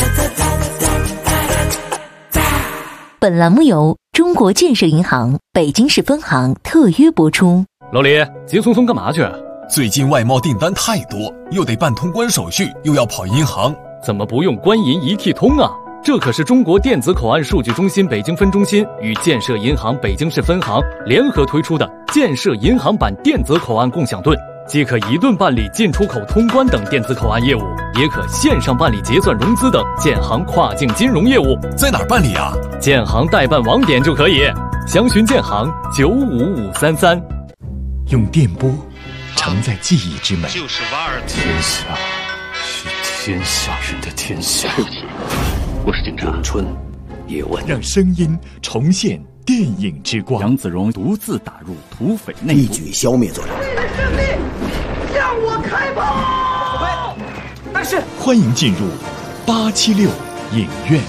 本栏目由中国建设银行北京市分行特约播出。 老李，急匆匆干嘛去？ 最近外贸订单太多，又得办通关手续，又要跑银行， 怎么不用官银一体通啊？这可是中国电子口岸数据中心北京分中心与建设银行北京市分行联合推出的建设银行版电子口岸共享盾，既可一盾办理进出口通关等电子口岸业务，也可线上办理结算融资等建行跨境金融业务。 在哪儿办理啊？ 建行代办网点就可以，详询建行95533。 用电波承载记忆之美， 就是瓦尔天下是天下人的天下。 对不起，我是警察。 咏春叶问， 让声音重现电影之光。 杨子荣独自打入土匪内部， 一举消灭作者。 为了胜利，向我开炮！ 但是，欢迎进入876影院。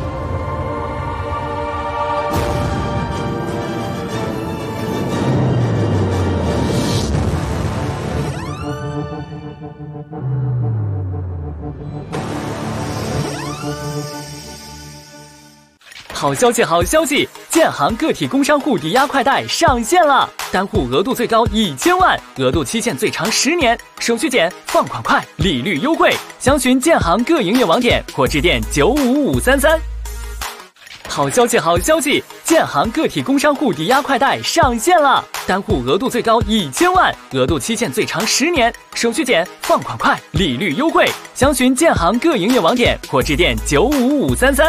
好消息，好消息！建行个体工商户抵押快贷上线了，单户额度最高1000万，额度期限最长10年，手续简，放款快，利率优惠。详询建行各营业网点或致电95533。好消息，好消息！ 建行个体工商户抵押快贷上线了，单户额度最高1000万，额度期限最长10年，手续简，放款快，利率优惠。详询建行各营业网点或致电95533。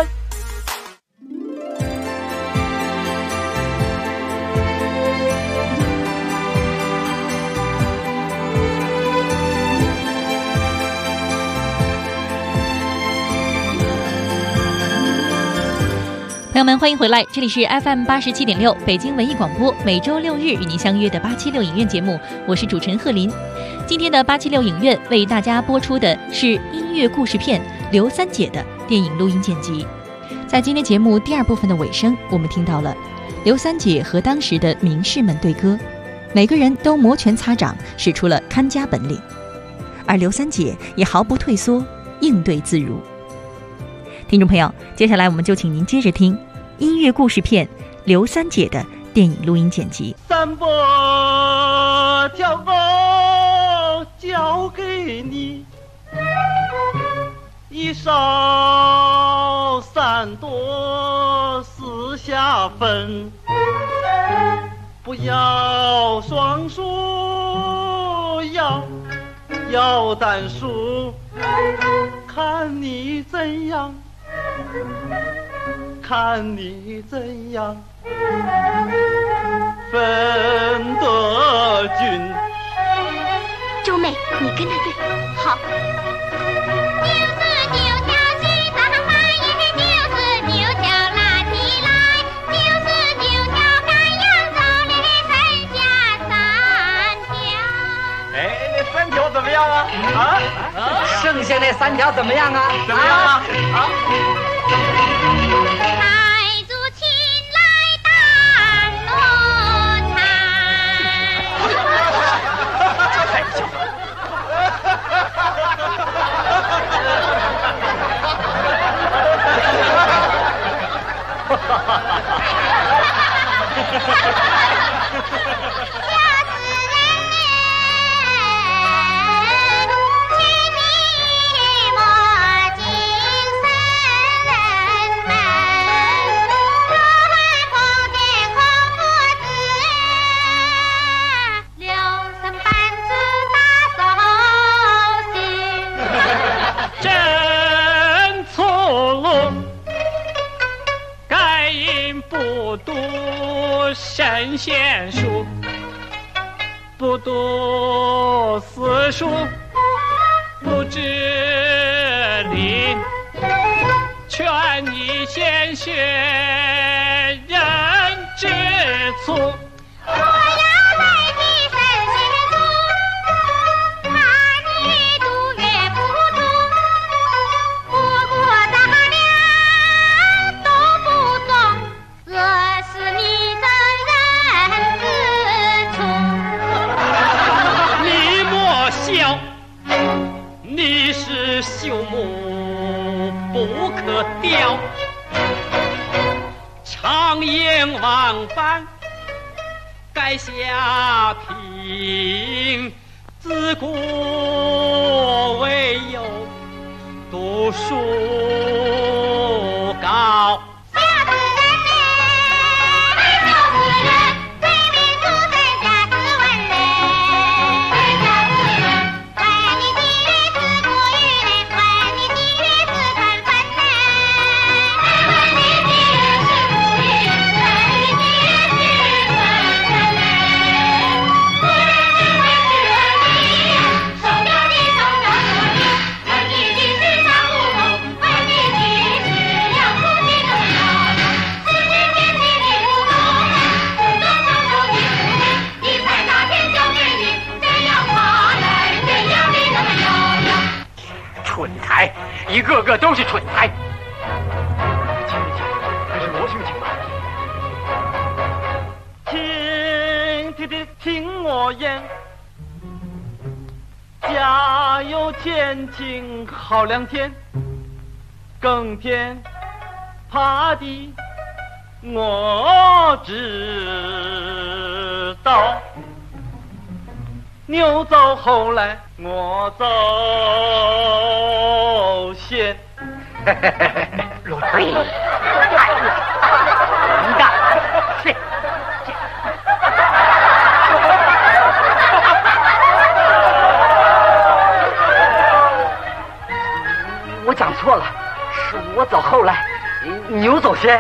朋友们，欢迎回来，这里是 FM 87.6北京文艺广播，每周6日与您相约的876影院节目，我是主持人贺林。今天的876影院为大家播出的是音乐故事片刘三姐的电影录音剪辑。在今天节目第2部分的尾声，我们听到了刘三姐和当时的名士们对歌，每个人都摩拳擦掌，使出了看家本领，而刘三姐也毫不退缩，应对自如。听众朋友，接下来我们就请您接着听音乐故事片刘三姐的电影录音剪辑。 3百条狗交给你，一勺3朵4下分，不要双数，要单数，看你怎样，看你怎样分得均。 周妹，你跟他对，好。99条西上翻译，99条拉起来，99条赶羊走嘞，剩下3条。 哎，那3条怎么样啊？ 剩下那3条怎么样啊？ 怎么样啊？ 太祖亲来当奴才。 太笑了。 神仙书，不读四书，不知礼，劝你先学人之粗。朽木不可雕，常言往返，该下品。自古唯有读书高。 一个个都是蠢材。还是罗听听吧。 听我言，家有千顷好良田，耕田耙地我知道，牛走后来我走先。 罗大混蛋！ 先。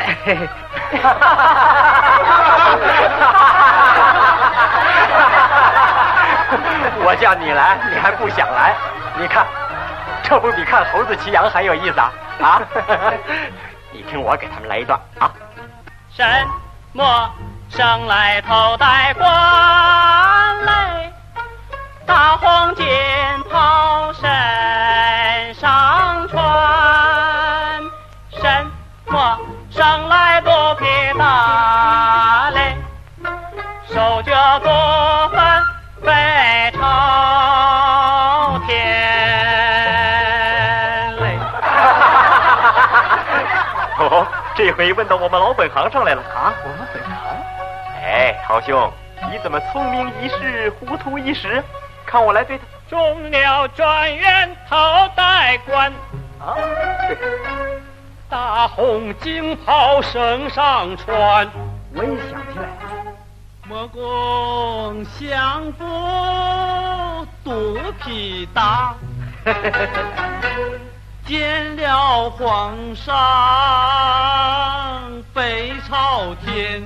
我叫你来，你还不想来？你看，这不比看猴子骑羊还有意思啊！啊，你听我给他们来一段啊。 什么生来头戴冠嘞？大红锦袍身上穿。什么生来肚皮大嘞？手脚多翻飞朝天嘞。 哦，这回问到我们老本行上来了啊！我们本行？哎，陶兄，你怎么聪明一时，糊涂一时？看我来对他。 中了状元头戴冠啊，对。 大红锦袍身上穿， 我也想起来了。 莫共相夫肚皮大，见了皇上飞朝天。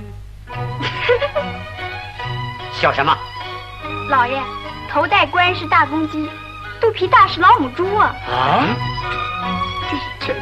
笑什么？ 老爷，头戴冠是大公鸡，肚皮大是老母猪啊！ 啊？这。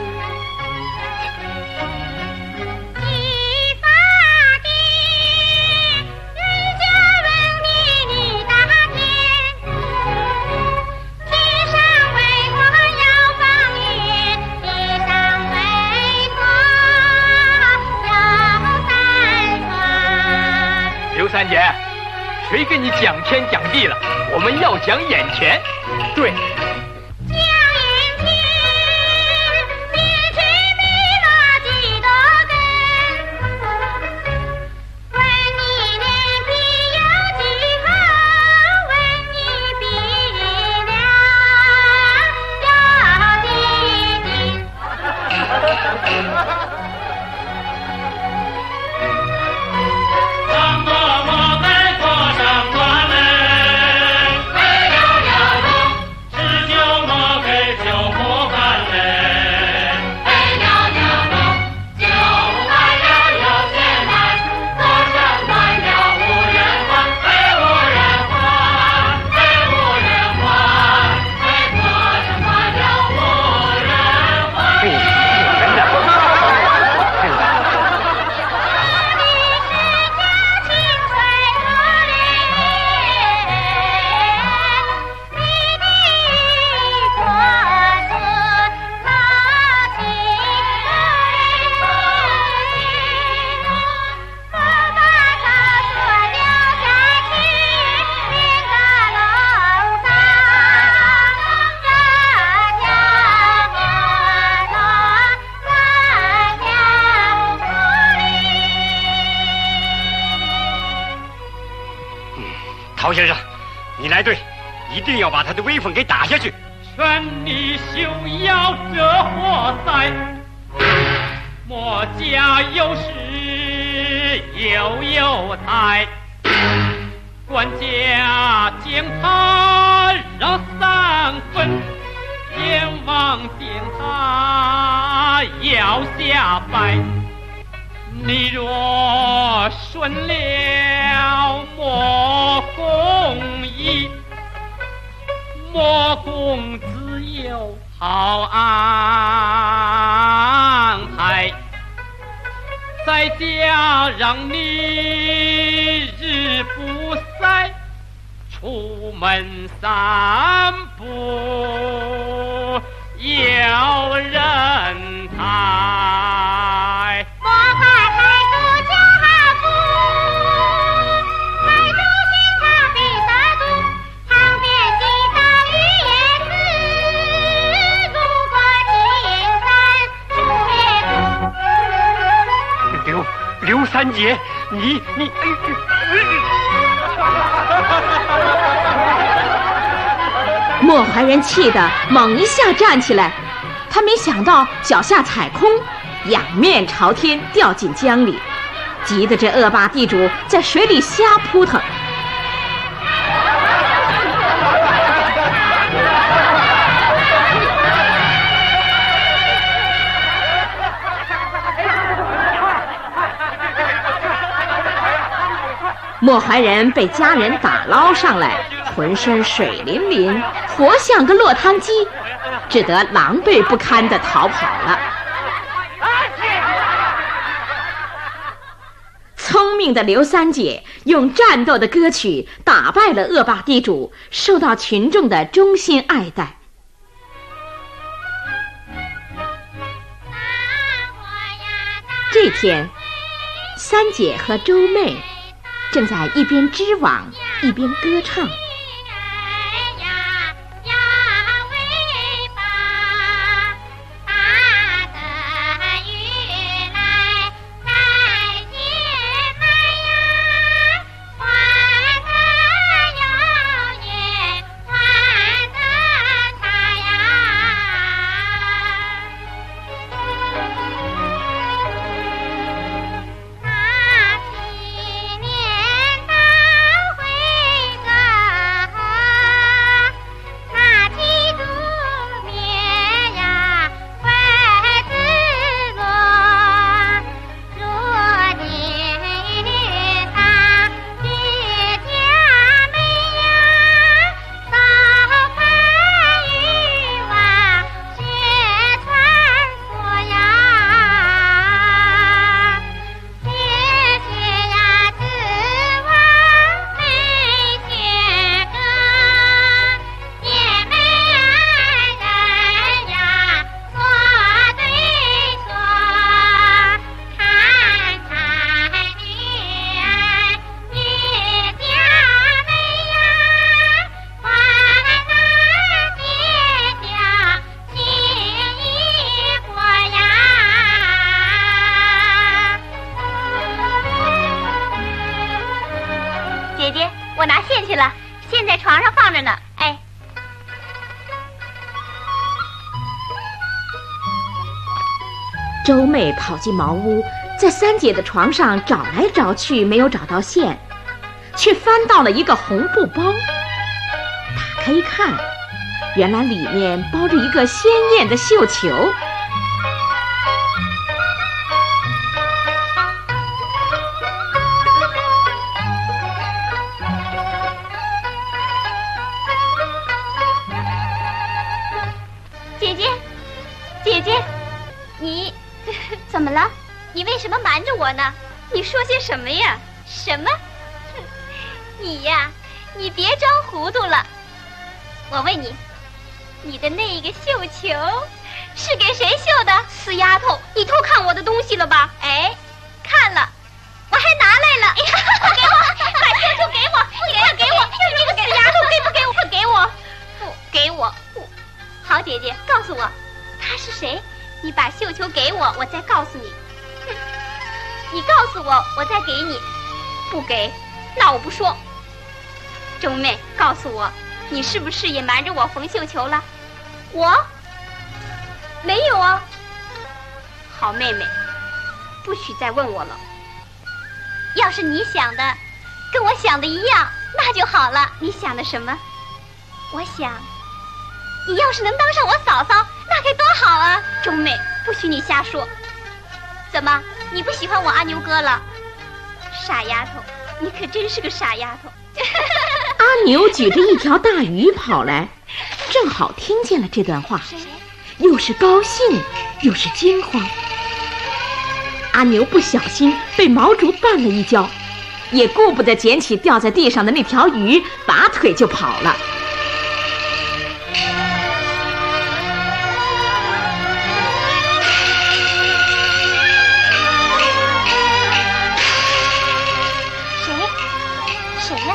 三姐，谁跟你讲天讲地了？我们要讲眼前。对。 讲眼前，别去米拉几多根。问你脸皮有几厚？问你鼻梁有几斤？ 陶先生，你来对，一定要把他的威风给打下去。 劝你休要这祸灾，莫家有势又有财，官家将他让三分，阎王定他要下拜。你若顺了莫公义，莫公自有好安排，在家让你日不塞，出门三步要人抬。 刘三姐，你， 莫怀仁气得猛一下站起来，他没想到脚下踩空，仰面朝天掉进江里，急得这恶霸地主在水里瞎扑腾。 莫怀仁被家人打捞上来，浑身水淋淋，活像个落汤鸡，只得狼狈不堪地逃跑了。聪明的刘三姐用战斗的歌曲打败了恶霸地主，受到群众的衷心爱戴。这天，三姐和周妹正在一边织网一边歌唱。 我拿线去了，线在床上放着呢。哎， 周妹跑进茅屋，在三姐的床上找来找去，没有找到线，却翻到了一个红布包。打开一看，原来里面包着一个鲜艳的绣球。 姐姐，你怎么了？你为什么瞒着我呢？你说些什么呀？什么？你呀，你别装糊涂了。我问你，你的那个绣球是给谁绣的？死丫头，你偷看我的东西了吧？哎，看了，我还拿来了。快给我，把绣球给我，你快给我！你这个死丫头，给不给我？快给我！不给我！不好，姐姐，告诉我。他是谁？你把绣球给我，我再告诉你。你告诉我，我再给你。不给，那我不说。周妹，告诉我，你是不是也瞒着我缝绣球了？我没有啊。好妹妹，不许再问我了。要是你想的跟我想的一样，那就好了。你想的什么？我想，你要是能当上我嫂嫂，那该多好啊！周妹，不许你瞎说。怎么，你不喜欢我阿牛哥了？傻丫头，你可真是个傻丫头。 阿牛举着一条大鱼跑来，正好听见了这段话，又是高兴又是惊慌。阿牛不小心被毛竹绊了一跤，也顾不得捡起掉在地上的那条鱼，拔腿就跑了。 谁呀？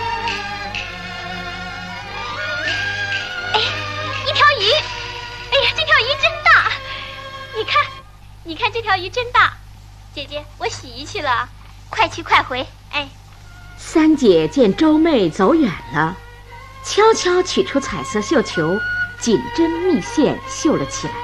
哎，一条鱼！哎呀，这条鱼真大！你看这条鱼真大。姐姐，我洗衣去了，快去快回。哎， 三姐见周妹走远了，悄悄取出彩色绣球，紧针密线绣了起来。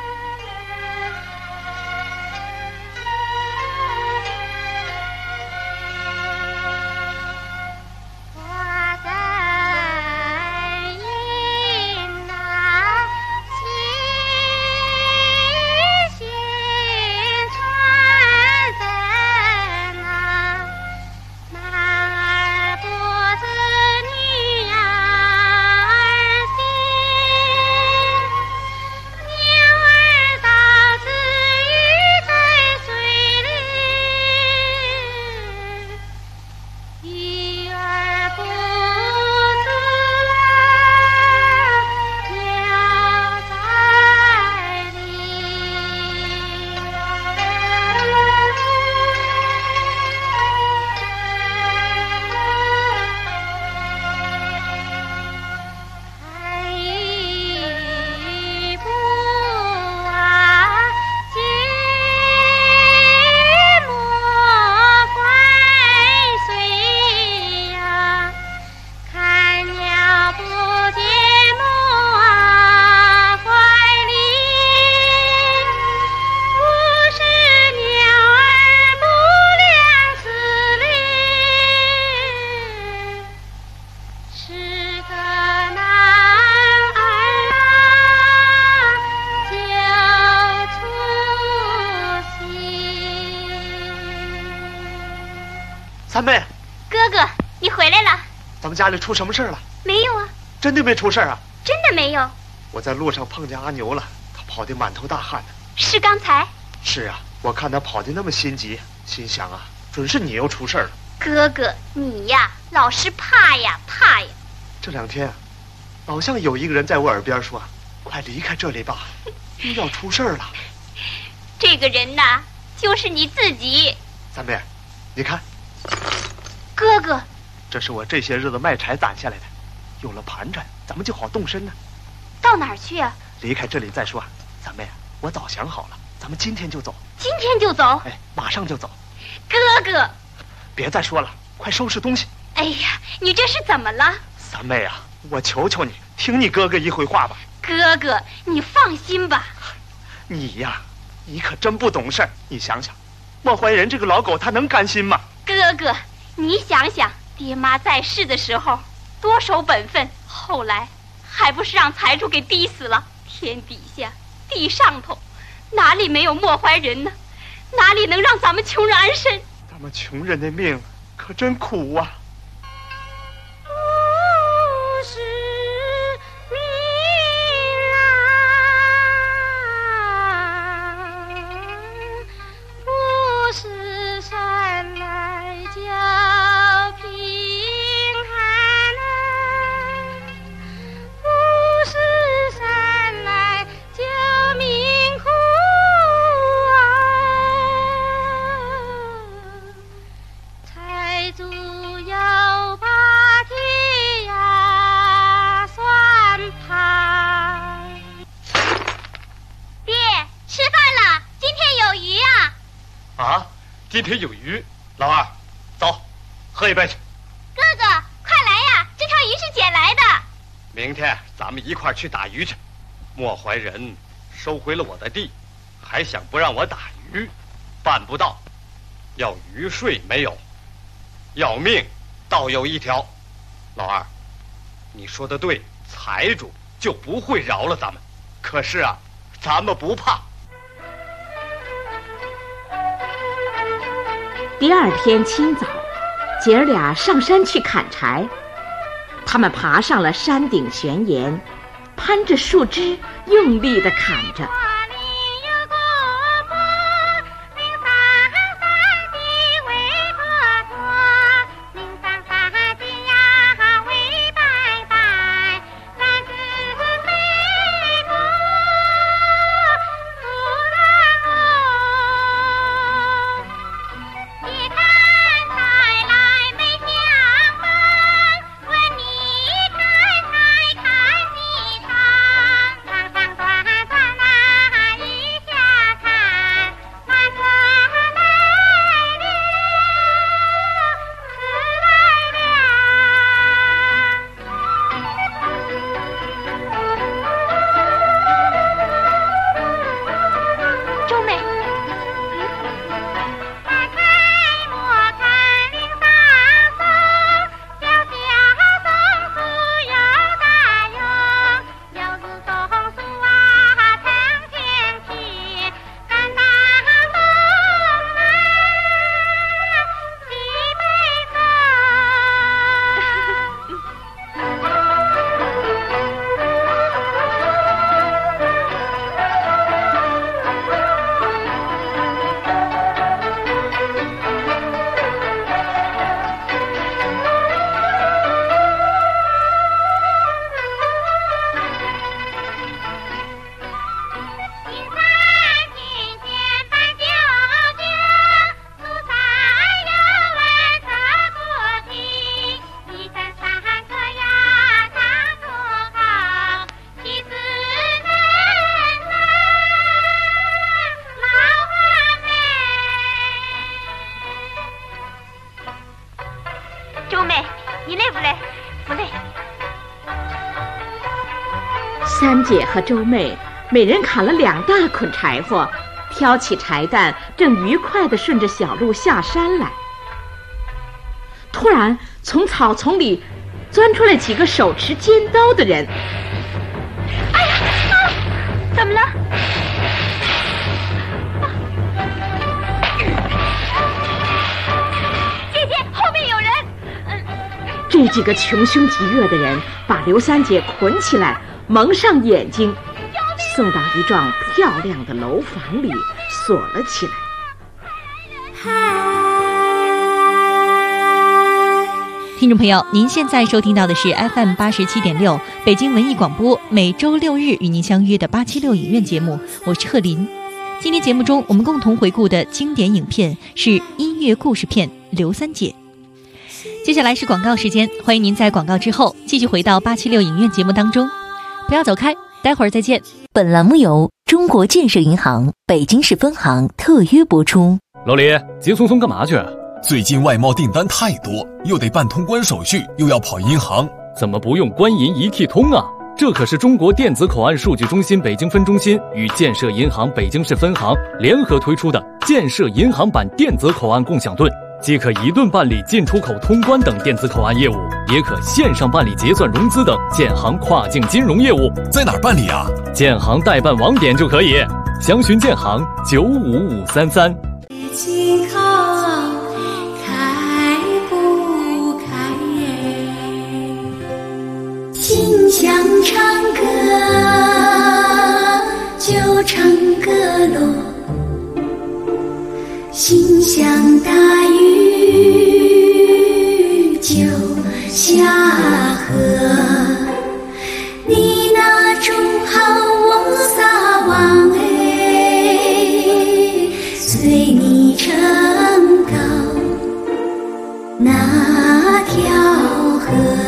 马儿不三妹， 哥哥，你回来了。 咱们家里出什么事了？ 没有啊。 真的没出事啊？ 真的没有。 我在路上碰见阿牛了，他跑得满头大汗的。 是刚才？ 是啊，我看他跑得那么心急，心想啊，准是你又出事了。 哥哥，你呀，老是怕呀怕呀。 这2天啊，好像有一个人在我耳边说：“快离开这里吧，又要出事了。” 这个人呐，就是你自己。 三妹，你看， 哥哥， 这是我这些日子卖柴攒下来的，有了盘缠，咱们就好动身呢。 到哪儿去啊？ 离开这里再说。三妹，我早想好了，咱们今天就走。 今天就走？ 哎，马上就走。 哥哥， 别再说了，快收拾东西。 哎呀，你这是怎么了？ 三妹啊，我求求你，听你哥哥一回话吧。 哥哥，你放心吧。 你呀，你可真不懂事儿。你想想，莫怀仁这个老狗，他能甘心吗？ 哥哥，你想想，爹妈在世的时候多守本分，后来还不是让财主给逼死了？天底下地上头，哪里没有莫怀仁呢？哪里能让咱们穷人安身？ 咱们穷人的命可真苦啊！ 不是命啊，不是山来叫贫寒啊，不是山来叫民苦啊，财主要把天涯算盘。 爹，吃饭了，今天有鱼啊！ 啊，今天有鱼，老二，走，喝一杯去。 哥哥，快来呀！这条鱼是捡来的。 明天咱们一块儿去打鱼去。莫怀仁收回了我的地，还想不让我打鱼，办不到。要鱼税没有，要命倒有一条。老二，你说的对，财主就不会饶了咱们。可是啊，咱们不怕。 第二天清早，姐儿俩上山去砍柴。他们爬上了山顶悬岩，攀着树枝，用力地砍着。 周妹，你累不累？不累。 三姐和周妹每人砍了2大捆柴火，挑起柴担，正愉快地顺着小路下山来。突然，从草丛里钻出来几个手持尖刀的人。 哎呀，怎么了？姐姐，后这几个穷凶极恶的人把刘三姐捆起来，蒙上眼睛，送到一幢漂亮的楼房里锁了起来。 听众朋友，您现在收听到的是 FM 87.6北京文艺广播，每周6日与您相约的876影院节目，我是贺林。今天节目中我们共同回顾的经典影片是音乐故事片《刘三姐》。接下来是广告时间，欢迎您在广告之后继续回到876影院节目当中，不要走开，待会儿再见。 本栏目由中国建设银行北京市分行特约播出。 老李，急匆匆干嘛去？ 最近外贸订单太多，又得办通关手续，又要跑银行， 怎么不用官银一体通啊？这可是中国电子口岸数据中心北京分中心与建设银行北京市分行联合推出的建设银行版电子口岸共享盾，既可一盾办理进出口通关等电子口岸业务，也可线上办理结算融资等建行跨境金融业务。 在哪儿办理啊？ 建行代办网点就可以，详询建行95533。 健康开不开心想唱歌就唱歌咯，心想大雨就下河，你那种好我撒网随你撑高那条河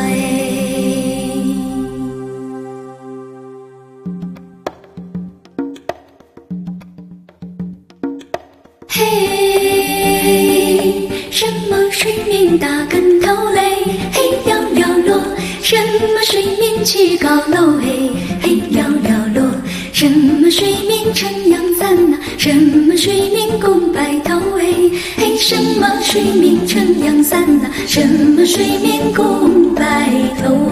嘿，什么水面打跟头嘞？嘿了了落，什么水面起高楼？嘿嘿了了落，什么水面撑阳伞呐？什么水面拱白头？嘿嘿，什么水面撑阳伞呐？什么水面拱白头？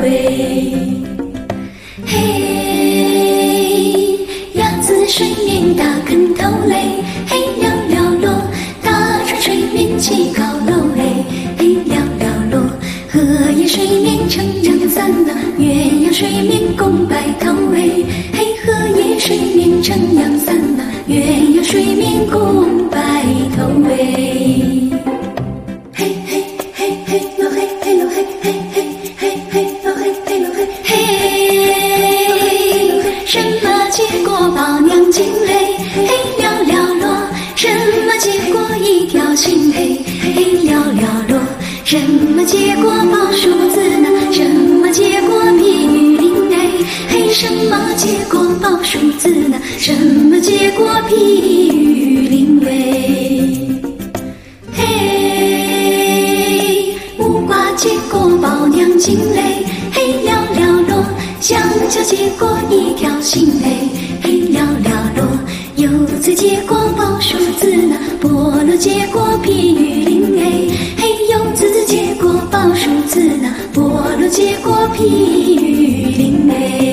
嘿，鸭子水面打跟头嘞？嘿了了落，大船水面起高楼？嘿嘿了了落，荷叶水面撑阳伞呐？鸳鸯水面拱白头？嘿嘿，荷叶水面撑阳伞呐？鸳鸯水面拱白头？嘿嘿嘿嘿咯嘿嘿咯嘿嘿嘿嘿嘿咯嘿嘿咯嘿嘿，什么结果包娘亲嘿嘿了了落，什么结果一条心嘿嘿了了落，什么结果报数字呢？什么结果比喻林嘿，什么结果报数字呢？什么结果比喻林嘿，木瓜结果包娘亲嘞，嘿了了落，香蕉结果一条心嘿嘿了了落，柚子结果报数字呢？菠萝结果比喻林嘿，柚子结果报数字呢？菠萝结果比喻林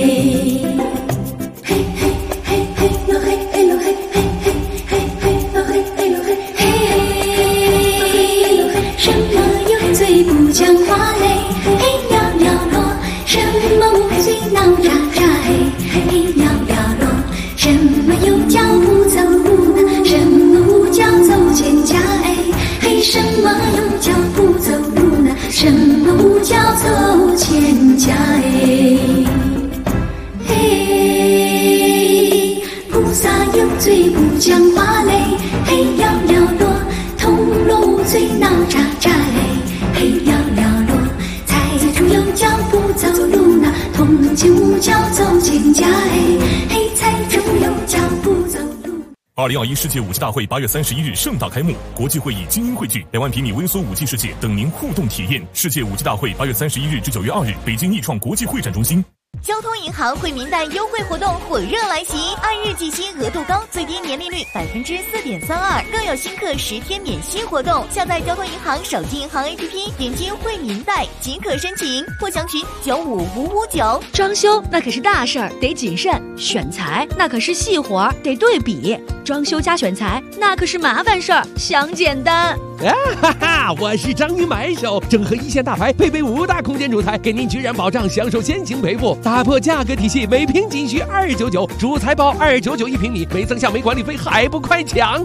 嘿嘿嘿嘿咯嘿嘿咯嘿嘿嘿嘿嘿咯嘿嘿咯嘿嘿，什么有嘴不讲话嘞？嘿了了落，什么无嘴闹喳喳嘿嘿了了落，什么有脚不走路呢？什么无脚走蒹葭嘿，什么有脚不走路呢？什么无脚走蒹葭嘿，菩萨有嘴不讲话嘞，嘿了了落，铜锣无嘴闹喳喳嘿了了落，财主有脚不走路呢，铜钱无脚走蒹葭嘿，财主有脚不走路。 2021世界5G大会8月31日盛大开幕，国际会议精英汇聚，2万平米微缩5G世界等您互动体验。世界5G大会8月31日至9月2日，北京易创国际会展中心。 交通银行惠民贷优惠活动火热来袭，按日计息额度高，最低年利率4.32%，更有新客10天免息活动。下载交通银行手机银行 APP， 点击惠民贷即可申请，或详询95559。 装修那可是大事儿，得谨慎；选材那可是细活儿，得对比； 装修加选材那可是麻烦事儿，想简单。 哈哈，我是张宇买手，整合一线大牌，配备5大空间主材，给您居然保障，享受先行赔付，打破价格体系，每平仅需299，主材包299一平米，没增项没管理费，还不快抢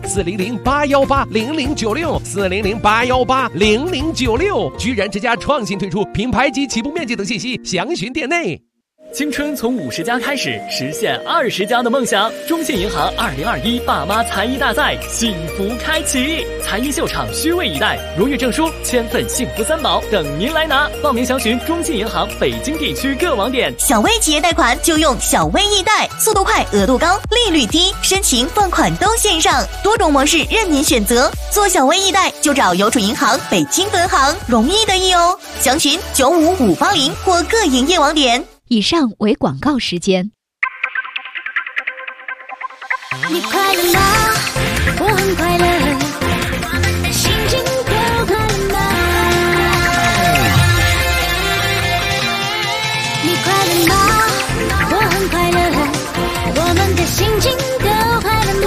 ！400-818-0096，400-818-0096，居然之家创新推出品牌及起步面积等信息，详询店内。 青春从50加开始，实现20加的梦想。中信银行2021爸妈才艺大赛幸福开启，才艺秀场虚位以待，荣誉证书、千份幸福3宝等您来拿。报名详询中信银行北京地区各网点。 小微企业贷款就用小微易贷，速度快，额度高，利率低，申请放款都线上，多种模式任您选择。做小微易贷就找邮储银行北京分行，容易得意哦。详询95580或各营业网点。 以上为广告时间。 你快乐吗？我很快乐，心情都快乐吗？你快乐吗？我很快乐，我们的心情都快乐吗？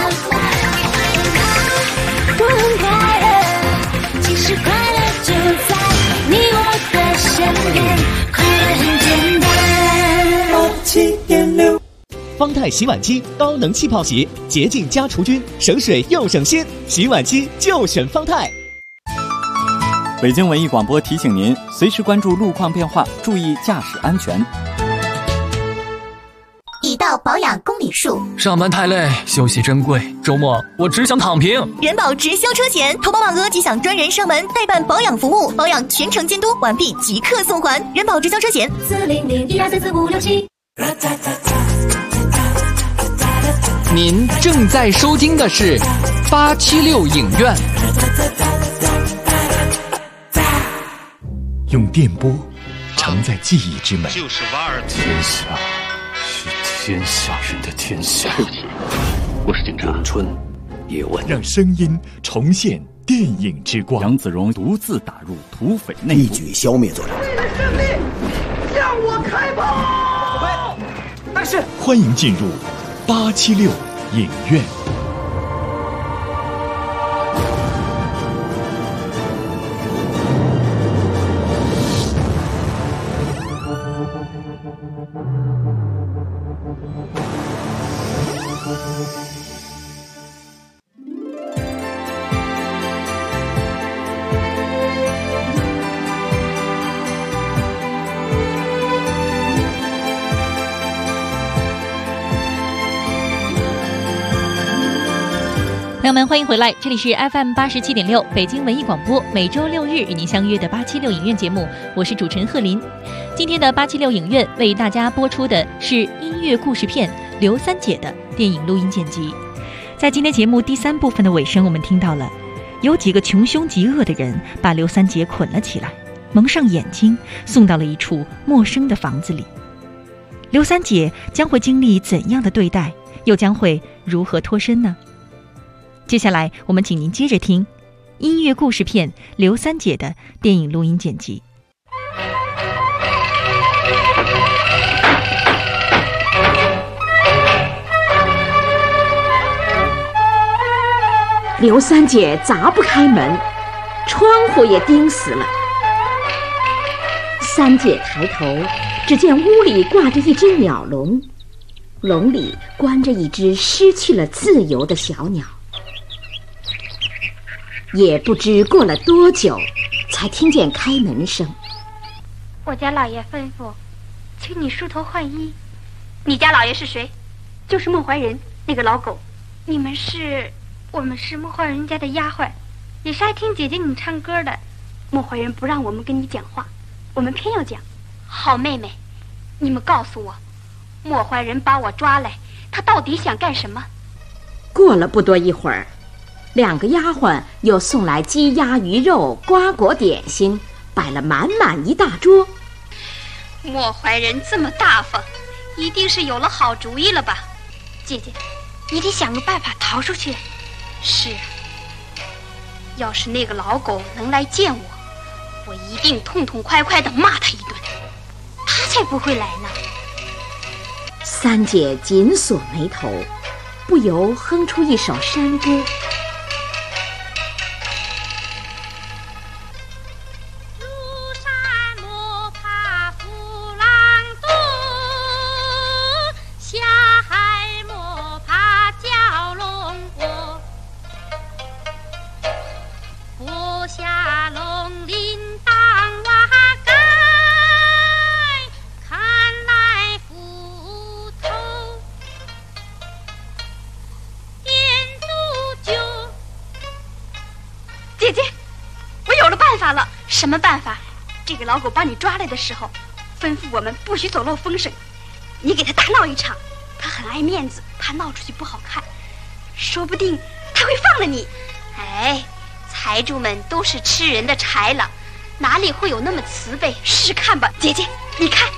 我很快乐，其实快乐就在你我的身边，快乐很简单。7.6 方太洗碗机高能气泡洗，洁净加除菌，省水又省心，洗碗机就选方太。 北京文艺广播提醒您，随时关注路况变化，注意驾驶安全。 已到保养公里数， 上班太累，休息珍贵，周末我只想躺平。 人保直销车险，投保满额即享专人上门代办保养服务，保养全程监督，完毕即刻送还。人保直销车险400-1234567。 您正在收听的是876影院。 用电波承载记忆之美， 就是瓦尔天下是天下人的天下。我是警察咏春叶问， 让声音重现电影之光。 杨子荣独自打入土匪内部， 一举消灭作者。 为了胜利，向我开炮！ 但是欢迎进入876影院。 朋友们，欢迎回来，这里是 FM 87.6北京文艺广播，每周6日与您相约的876影院节目，我是主持人贺林。今天的876影院为大家播出的是音乐故事片《刘三姐》的电影录音剪辑。在今天节目第3部分的尾声，我们听到了有几个穷凶极恶的人把刘三姐捆了起来，蒙上眼睛，送到了一处陌生的房子里。刘三姐将会经历怎样的对待，又将会如何脱身呢？接下来我们请您接着听音乐故事片《刘三姐》的电影录音剪辑。 刘三姐砸不开门，窗户也钉死了。三姐抬头，只见屋里挂着一只鸟笼，笼里关着一只失去了自由的小鸟。也不知过了多久，才听见开门声。 我家老爷吩咐，请你梳头换衣。你家老爷是谁？就是孟怀仁那个老狗。我们是孟怀仁家的丫鬟，也是爱听姐姐你唱歌的。孟怀仁不让我们跟你讲话，我们偏要讲。好妹妹，你们告诉我，孟怀仁把我抓来，他到底想干什么？ 过了不多一会儿，2个丫鬟又送来鸡鸭鱼肉、瓜果点心，摆了满满一大桌。 莫怀仁这么大方，一定是有了好主意了吧？姐姐，你得想个办法逃出去。是啊，要是那个老狗能来见我，我一定痛痛快快地骂他一顿，他才不会来呢。 三姐紧锁眉头， 不由哼出一首山歌。 什么办法？这个老狗把你抓来的时候，吩咐我们不许走漏风声。你给他大闹一场，他很爱面子，怕闹出去不好看，说不定他会放了你。哎，财主们都是吃人的豺狼，哪里会有那么慈悲？试试看吧，姐姐，你看。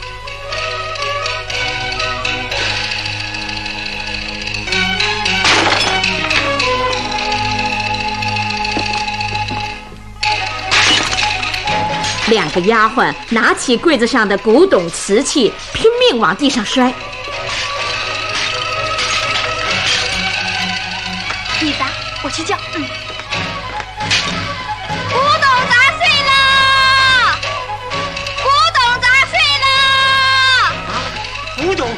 两个丫鬟拿起柜子上的古董瓷器，拼命往地上摔。 你砸，我去叫。古董砸碎了！古董砸碎了！ 古董！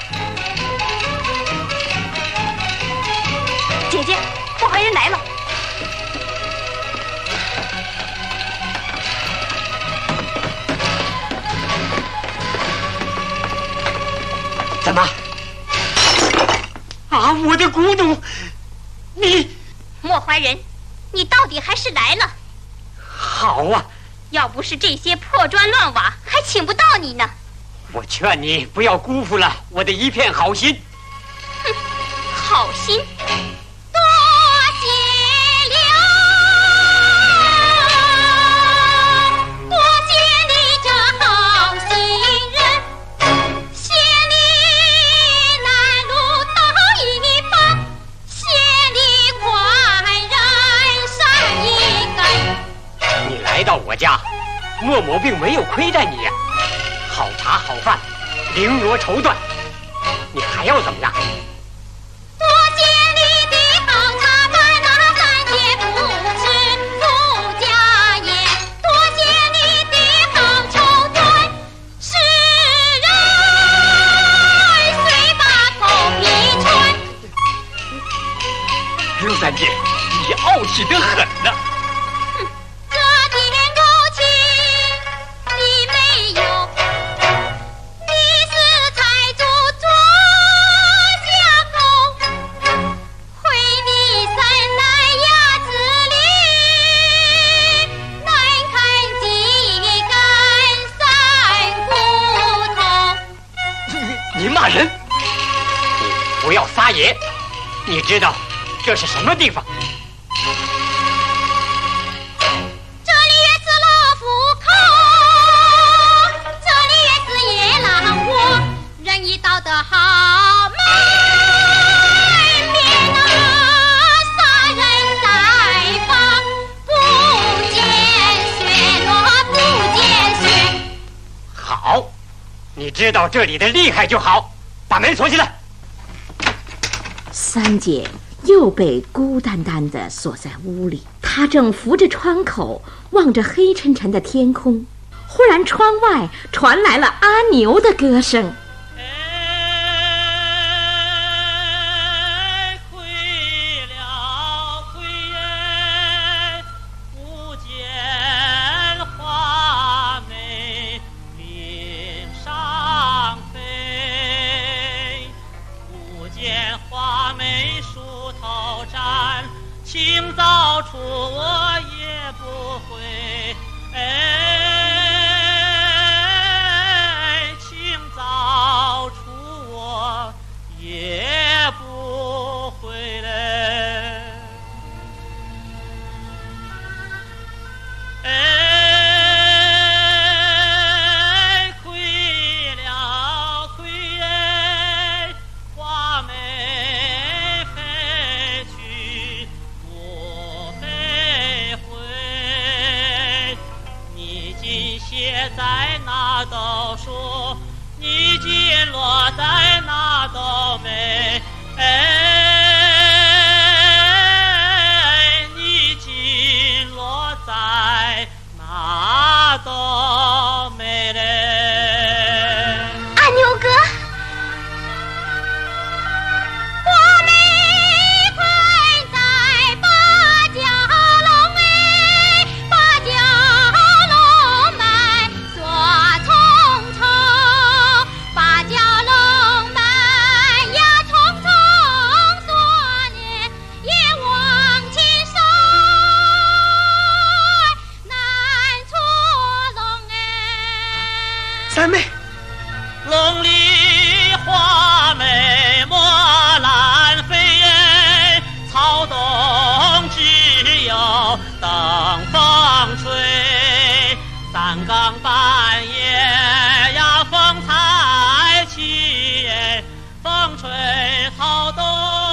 姐姐，破坏人来了！ 怎么？啊！我的古董，你莫怀仁，你到底还是来了。 好啊！ 要不是这些破砖乱瓦，还请不到你呢。 我劝你不要辜负了我的一片好心。 哼，好心。 到我家，莫某并没有亏待你呀。好茶好饭，绫罗绸缎，你还要怎么样？ 多谢你的好茶饭，那暂且不吃富家宴。多谢你的好绸缎，世人虽把狗皮穿。 陆三姐，你傲气得很呢。 撒野！你知道这是什么地方？ 这里也是老虎口，这里也是野狼窝，仁义道德好门面啊，杀人宰房不见血落，不见血。 好，你知道这里的厉害就好，把门锁起来。 三姐又被孤单单地锁在屋里，她正扶着窗口望着黑沉沉的天空，忽然窗外传来了阿牛的歌声。 清早出我也不回，清早出我也不回来，亏了亏花梅飞去不飞回，你今写在那都书，你今落在那都美。 三妹， 龙里花美，墨兰飞，草东只有等风吹。三更半夜呀，风才起，风吹草动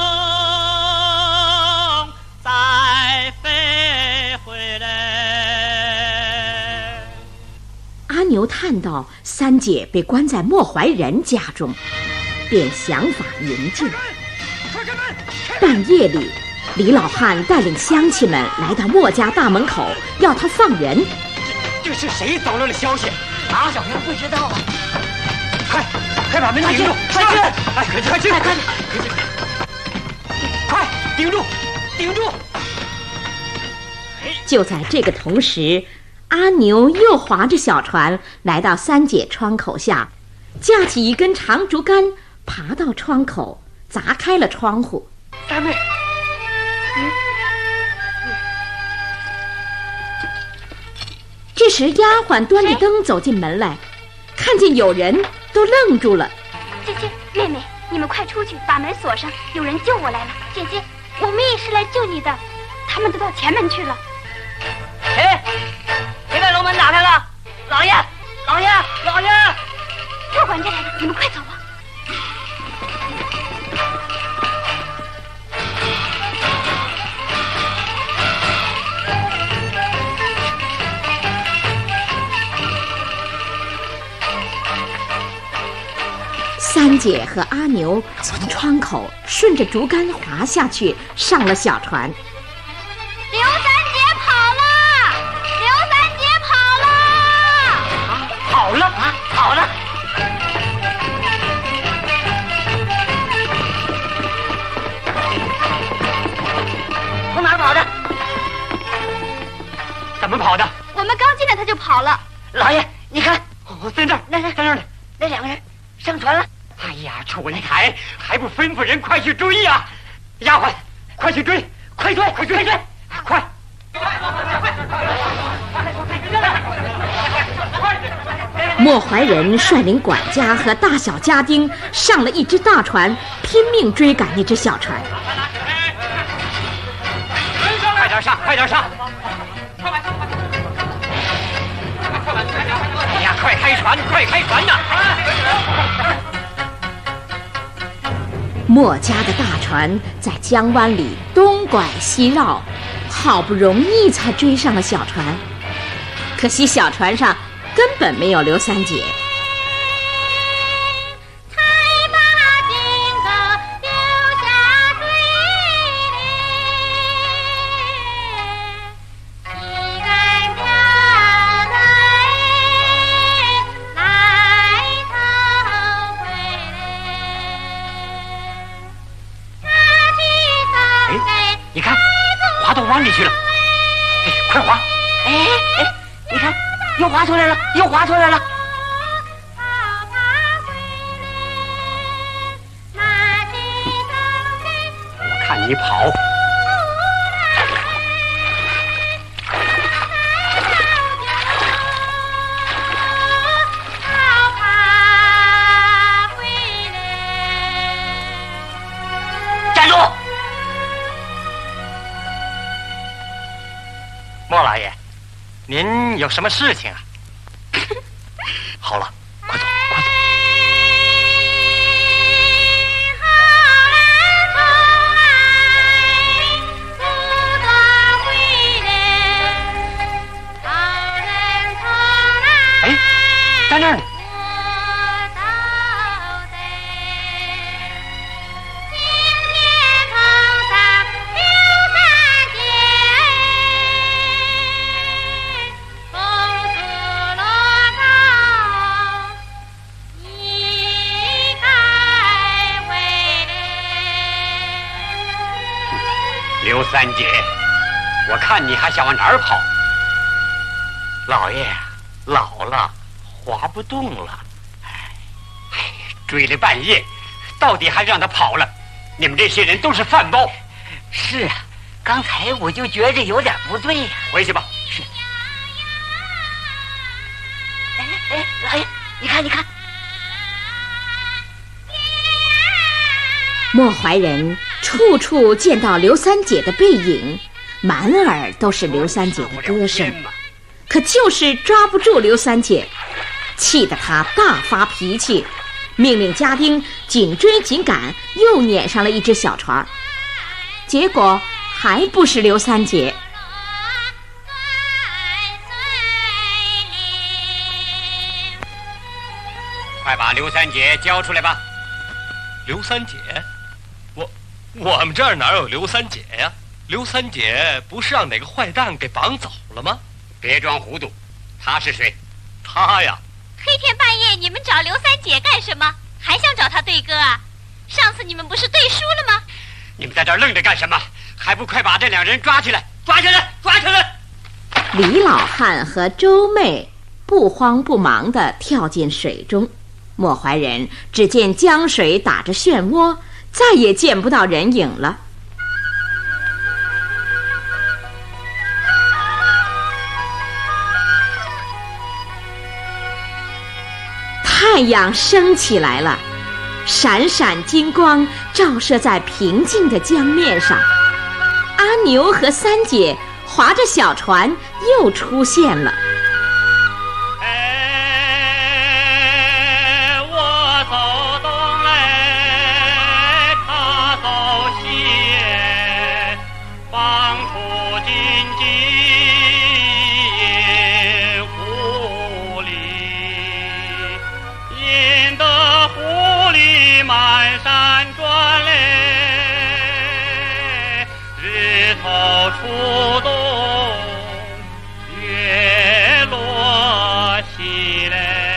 再飞回来。 阿牛探到三姐被关在莫怀仁家中，便想法营救。半夜里，李老汉带领乡亲们来到莫家大门口，要他放人。 这是谁走漏了消息啊？ 小杨不知道啊！ 快把门顶住！ 快去！ 快去！快顶住！顶住！ 就在这个同时，阿牛又划着小船来到三姐窗口下，架起一根长竹竿，爬到窗口，砸开了窗户。 三妹， 这时丫鬟端着灯走进门来，看见有人都愣住了。 姐姐，妹妹，你们快出去，把门锁上，有人救我来了。姐姐，我们也是来救你的，他们都到前门去了。 谁把龙门打开了？老爷，老爷，老爷！ 副管家来了，你们快走吧。 三姐和阿牛从窗口顺着竹竿滑下去，上了小船。 刘三姐跑了！刘三姐跑了！ 跑了啊！跑了！ 从哪儿跑的？ 怎么跑的？ 我们刚进来他就跑了。 老爷，你看， 在这儿，在这儿呢。 那两个人上船了。 哎呀，蠢材，还不吩咐人快去追呀！丫鬟，快去追，快追，快追，快追，快！ 莫怀仁率领管家和大小家丁上了一只大船，拼命追赶那只小船。 快点上，快点上！哎呀，快开船，快开船呐！ 莫家的大船在江湾里东拐西绕，好不容易才追上了小船。可惜小船上根本没有刘三姐。 你看，滑到湾里去了。哎，快滑！ 哎，你看，又滑出来了，又滑出来了。 我看你跑。 站住！ 莫老爷，您有什么事情啊？好了，快走，快走！ 哎，在那儿呢。刘三姐，我看你还想往哪儿跑？ 老爷，老了，滑不动了。 追了半夜，到底还让他跑了。你们这些人都是饭包。 是啊，刚才我就觉着有点不对呀。 回去吧。 是。哎，老爷， 你看，你看。莫怀人处处见到刘三姐的背影，满耳都是刘三姐的歌声，可就是抓不住刘三姐，气得他大发脾气，命令家丁紧追紧赶，又撵上了一只小船，结果还不是刘三姐。 快把刘三姐交出来吧！ 刘三姐？我们这儿哪有刘三姐呀？刘三姐不是让哪个坏蛋给绑走了吗？ 别装糊涂，她是谁？ 她呀！ 黑天半夜你们找刘三姐干什么？还想找她对歌啊？上次你们不是对输了吗？ 你们在这儿愣着干什么？还不快把这两人抓起来！抓起来！抓起来！ 李老汉和周妹不慌不忙地跳进水中，莫怀人只见江水打着漩涡，再也见不到人影了。太阳升起来了，闪闪金光照射在平静的江面上。阿牛和三姐划着小船又出现了。 我走东来，他走西，放出荆棘湖里，引得湖里满山转嘞，日头出东，月落西嘞。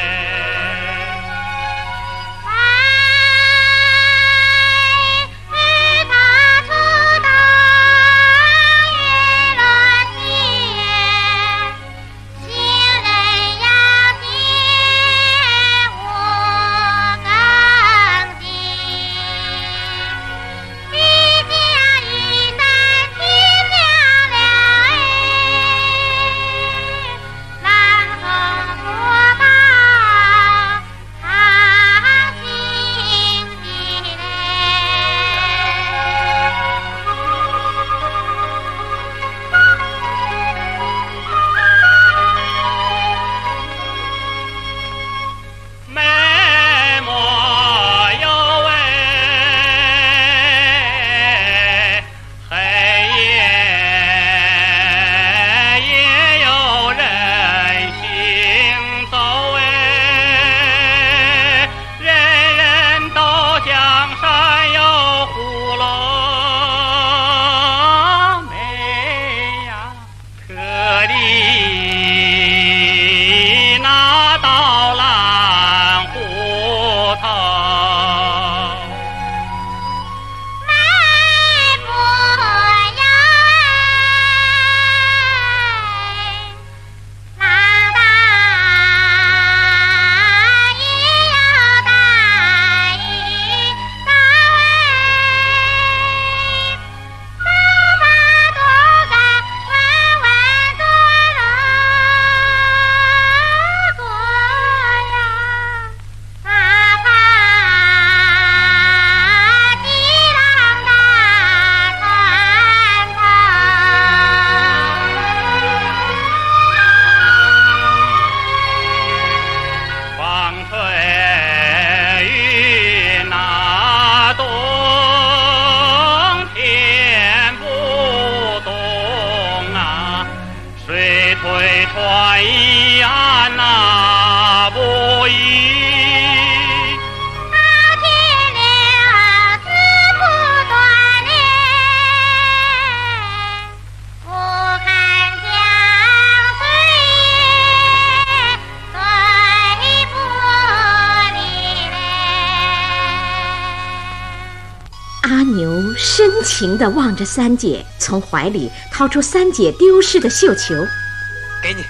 深情地望着三姐，从怀里掏出三姐丢失的绣球， 给你。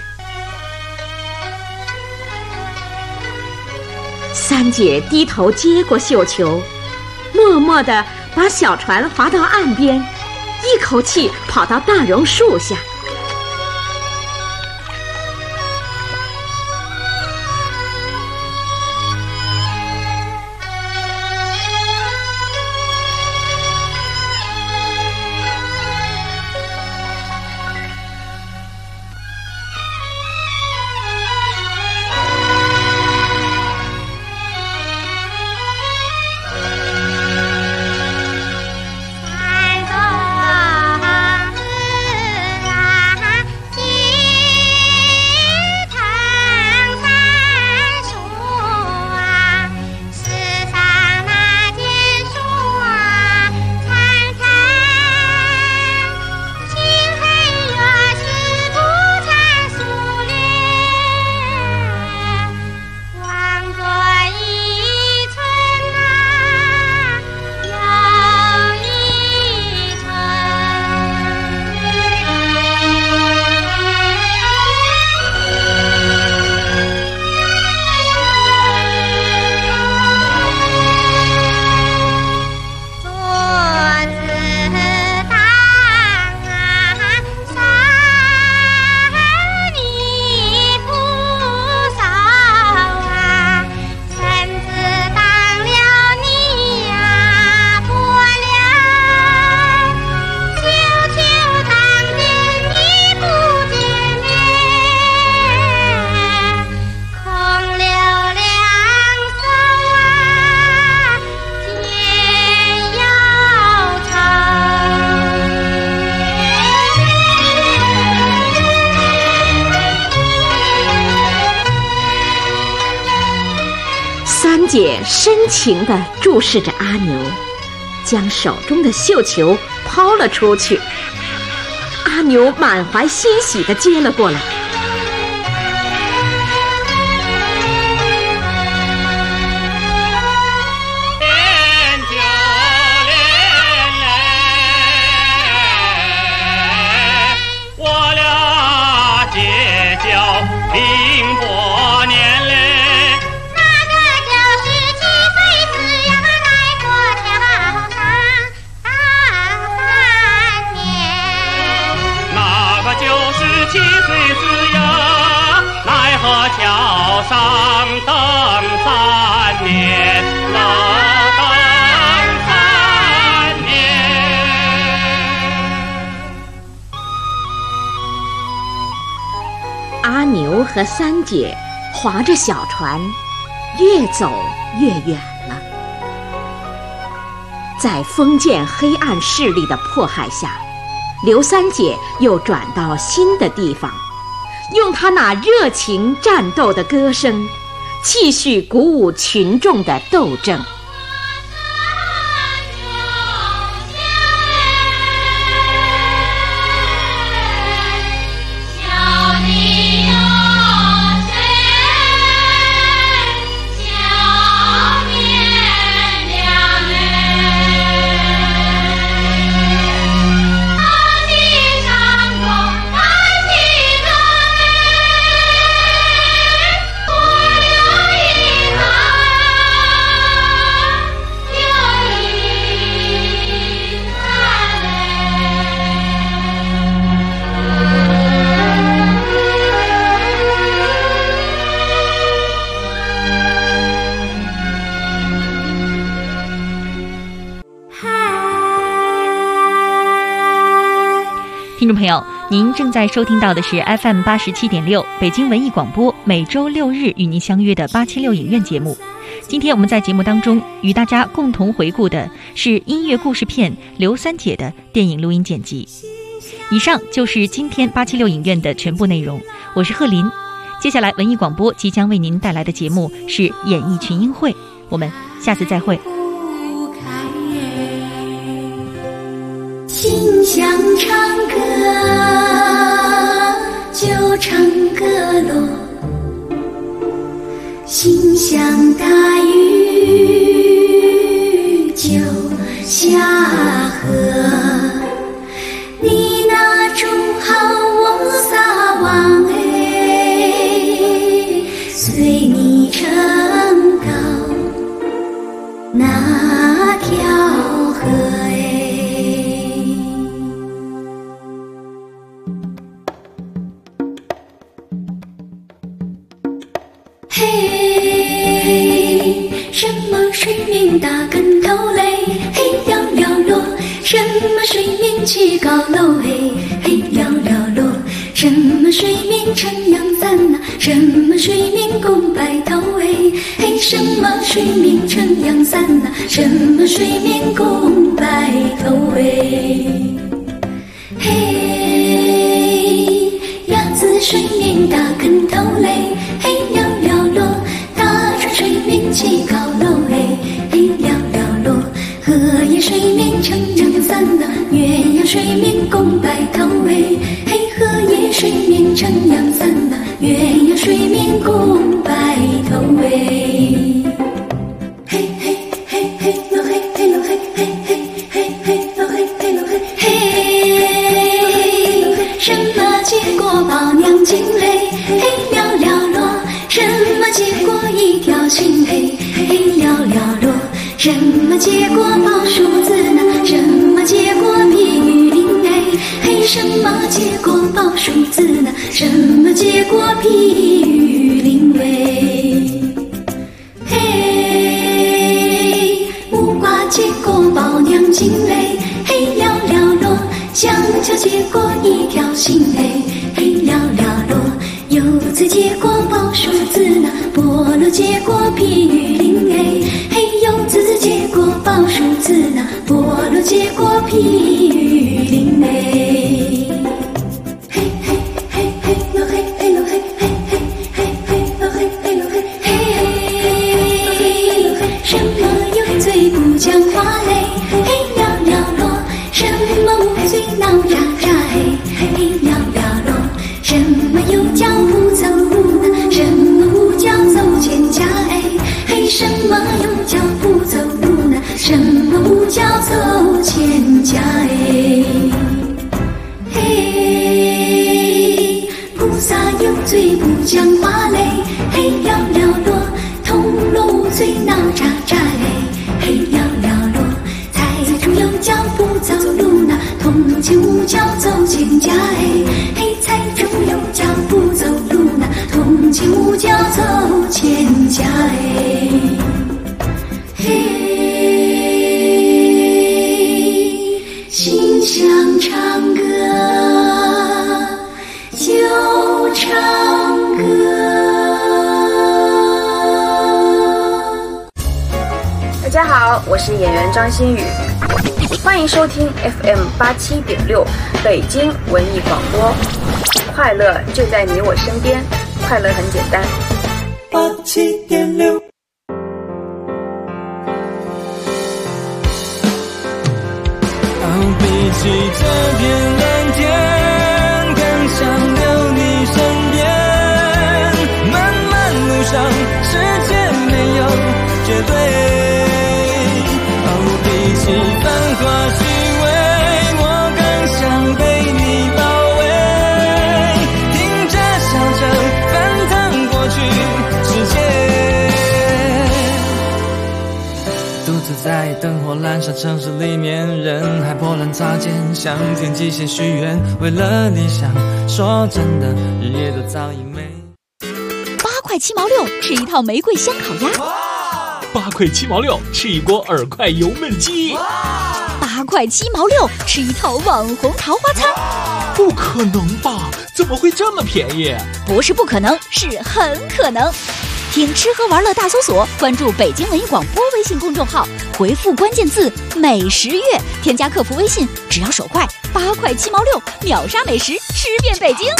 三姐低头接过绣球，默默地把小船划到岸边，一口气跑到大榕树下。 姐深情地注视着阿牛，将手中的绣球抛了出去。阿牛满怀欣喜地接了过来。 桥上等3年，等3年。 阿牛和三姐划着小船，越走越远了。在封建黑暗势力的迫害下，刘三姐又转到新的地方，用她那热情战斗的歌声，继续鼓舞群众的斗争。 听众朋友，您正在收听到的是 FM 87.6北京文艺广播，每周6日与您相约的876影院节目。今天我们在节目当中与大家共同回顾的是音乐故事片《刘三姐》的电影录音剪辑。以上就是今天876影院的全部内容，我是贺林。接下来文艺广播即将为您带来的节目是演艺群英会，我们下次再会。 心想唱歌就唱歌咯，心想大雨就下河，你那种好我撒网哎，随你撑到那条河哎。嘿，什么水面打跟头嘞？嘿，了了落，什么水面起高楼？嘿，嘿，了了落，什么水面撑阳伞呐？什么水面拱白头？嘿，嘿，什么水面撑阳伞呐？什么水面拱白头？嘿，嘿，鸭子水面打跟头嘞？嘿，了了落，大船水面起高楼，嘿，嘿，了了落，荷叶水面撑阳伞呐，鸳鸯水面拱白头，嘿，嘿，荷叶水面撑阳伞呐，鸳鸯水面拱白头，嘿，嘿嘿嘿嘿咯嘿嘿咯嘿嘿嘿嘿嘿咯嘿嘿咯嘿嘿，什么结果包娘金嘞？嘿，了了落，什么结果一条心？嘿，嘿，了了落，什么结果报数字呢？什么结果比雨林哎？嘿，什么结果报数字呢？什么结果比雨林喂？嘿，木瓜结果包娘金嘞？嘿，了了落，香蕉结果一条心嘞？嘿，了了落，柚子结果报数字呢？菠萝结果比雨林哎？嘿，柚子结果报数字呢？菠萝结果比雨林哎？嘿嘿嘿嘿咯嘿嘿咯嘿嘿嘿嘿嘿咯嘿嘿咯嘿嘿。 呼叫走千家哎，嘿，心想唱歌就唱歌。 大家好，我是演员张馨予，欢迎收听 FM 87.6北京文艺广播。快乐就在你我身边，快乐很简单。 87.6。比起这片蓝天，更想留你身边。漫漫路上，世界没有绝对。比起繁华虚伪，我更想被你包围。听着笑着翻腾过去世界。独自在灯火阑珊城市里面，人海波澜擦肩，向天际线许愿，为了理想，说真的，日夜都早已没。 8块7毛6，吃一套玫瑰香烤鸭。 8块7毛6，吃一锅耳块油焖鸡。 8块7毛6，吃一套网红桃花餐。 不可能吧？怎么会这么便宜？ 不是不可能，是很可能。听吃喝玩乐大搜索，关注北京文艺广播微信公众号，回复关键字美食月，添加客服微信，只要手快，8块7毛6，秒杀美食，吃遍北京。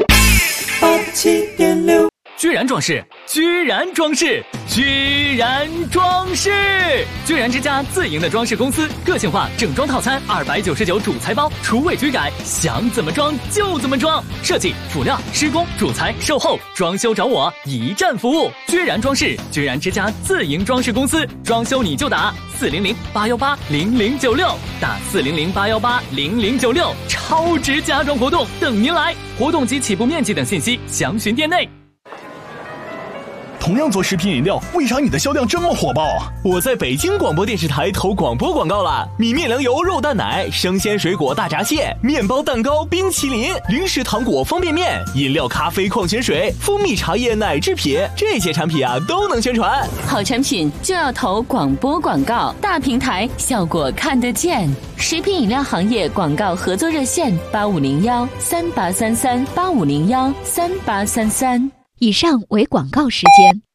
87.6。 居然装饰，居然装饰，居然装饰！居然之家自营的装饰公司，个性化整装套餐299主材包，厨卫居改，想怎么装就怎么装。设计、辅料、施工、主材、售后、装修找我，一站服务。居然装饰，居然之家自营装饰公司，装修你就打400-818-0096，打400-818-0096，超值家装活动等您来。活动及起步面积等信息详询店内。 同样做食品饮料，为啥你的销量这么火爆？ 我在北京广播电视台投广播广告了，米面粮油肉蛋奶、生鲜水果大闸蟹、面包蛋糕、冰淇淋、零食糖果、方便面、饮料、咖啡、矿泉水、蜂蜜茶叶、奶制品，这些产品啊都能宣传。 好产品就要投广播广告，大平台效果看得见。食品饮料行业广告合作热线8501-3833-8501-3833。 以上为广告时间。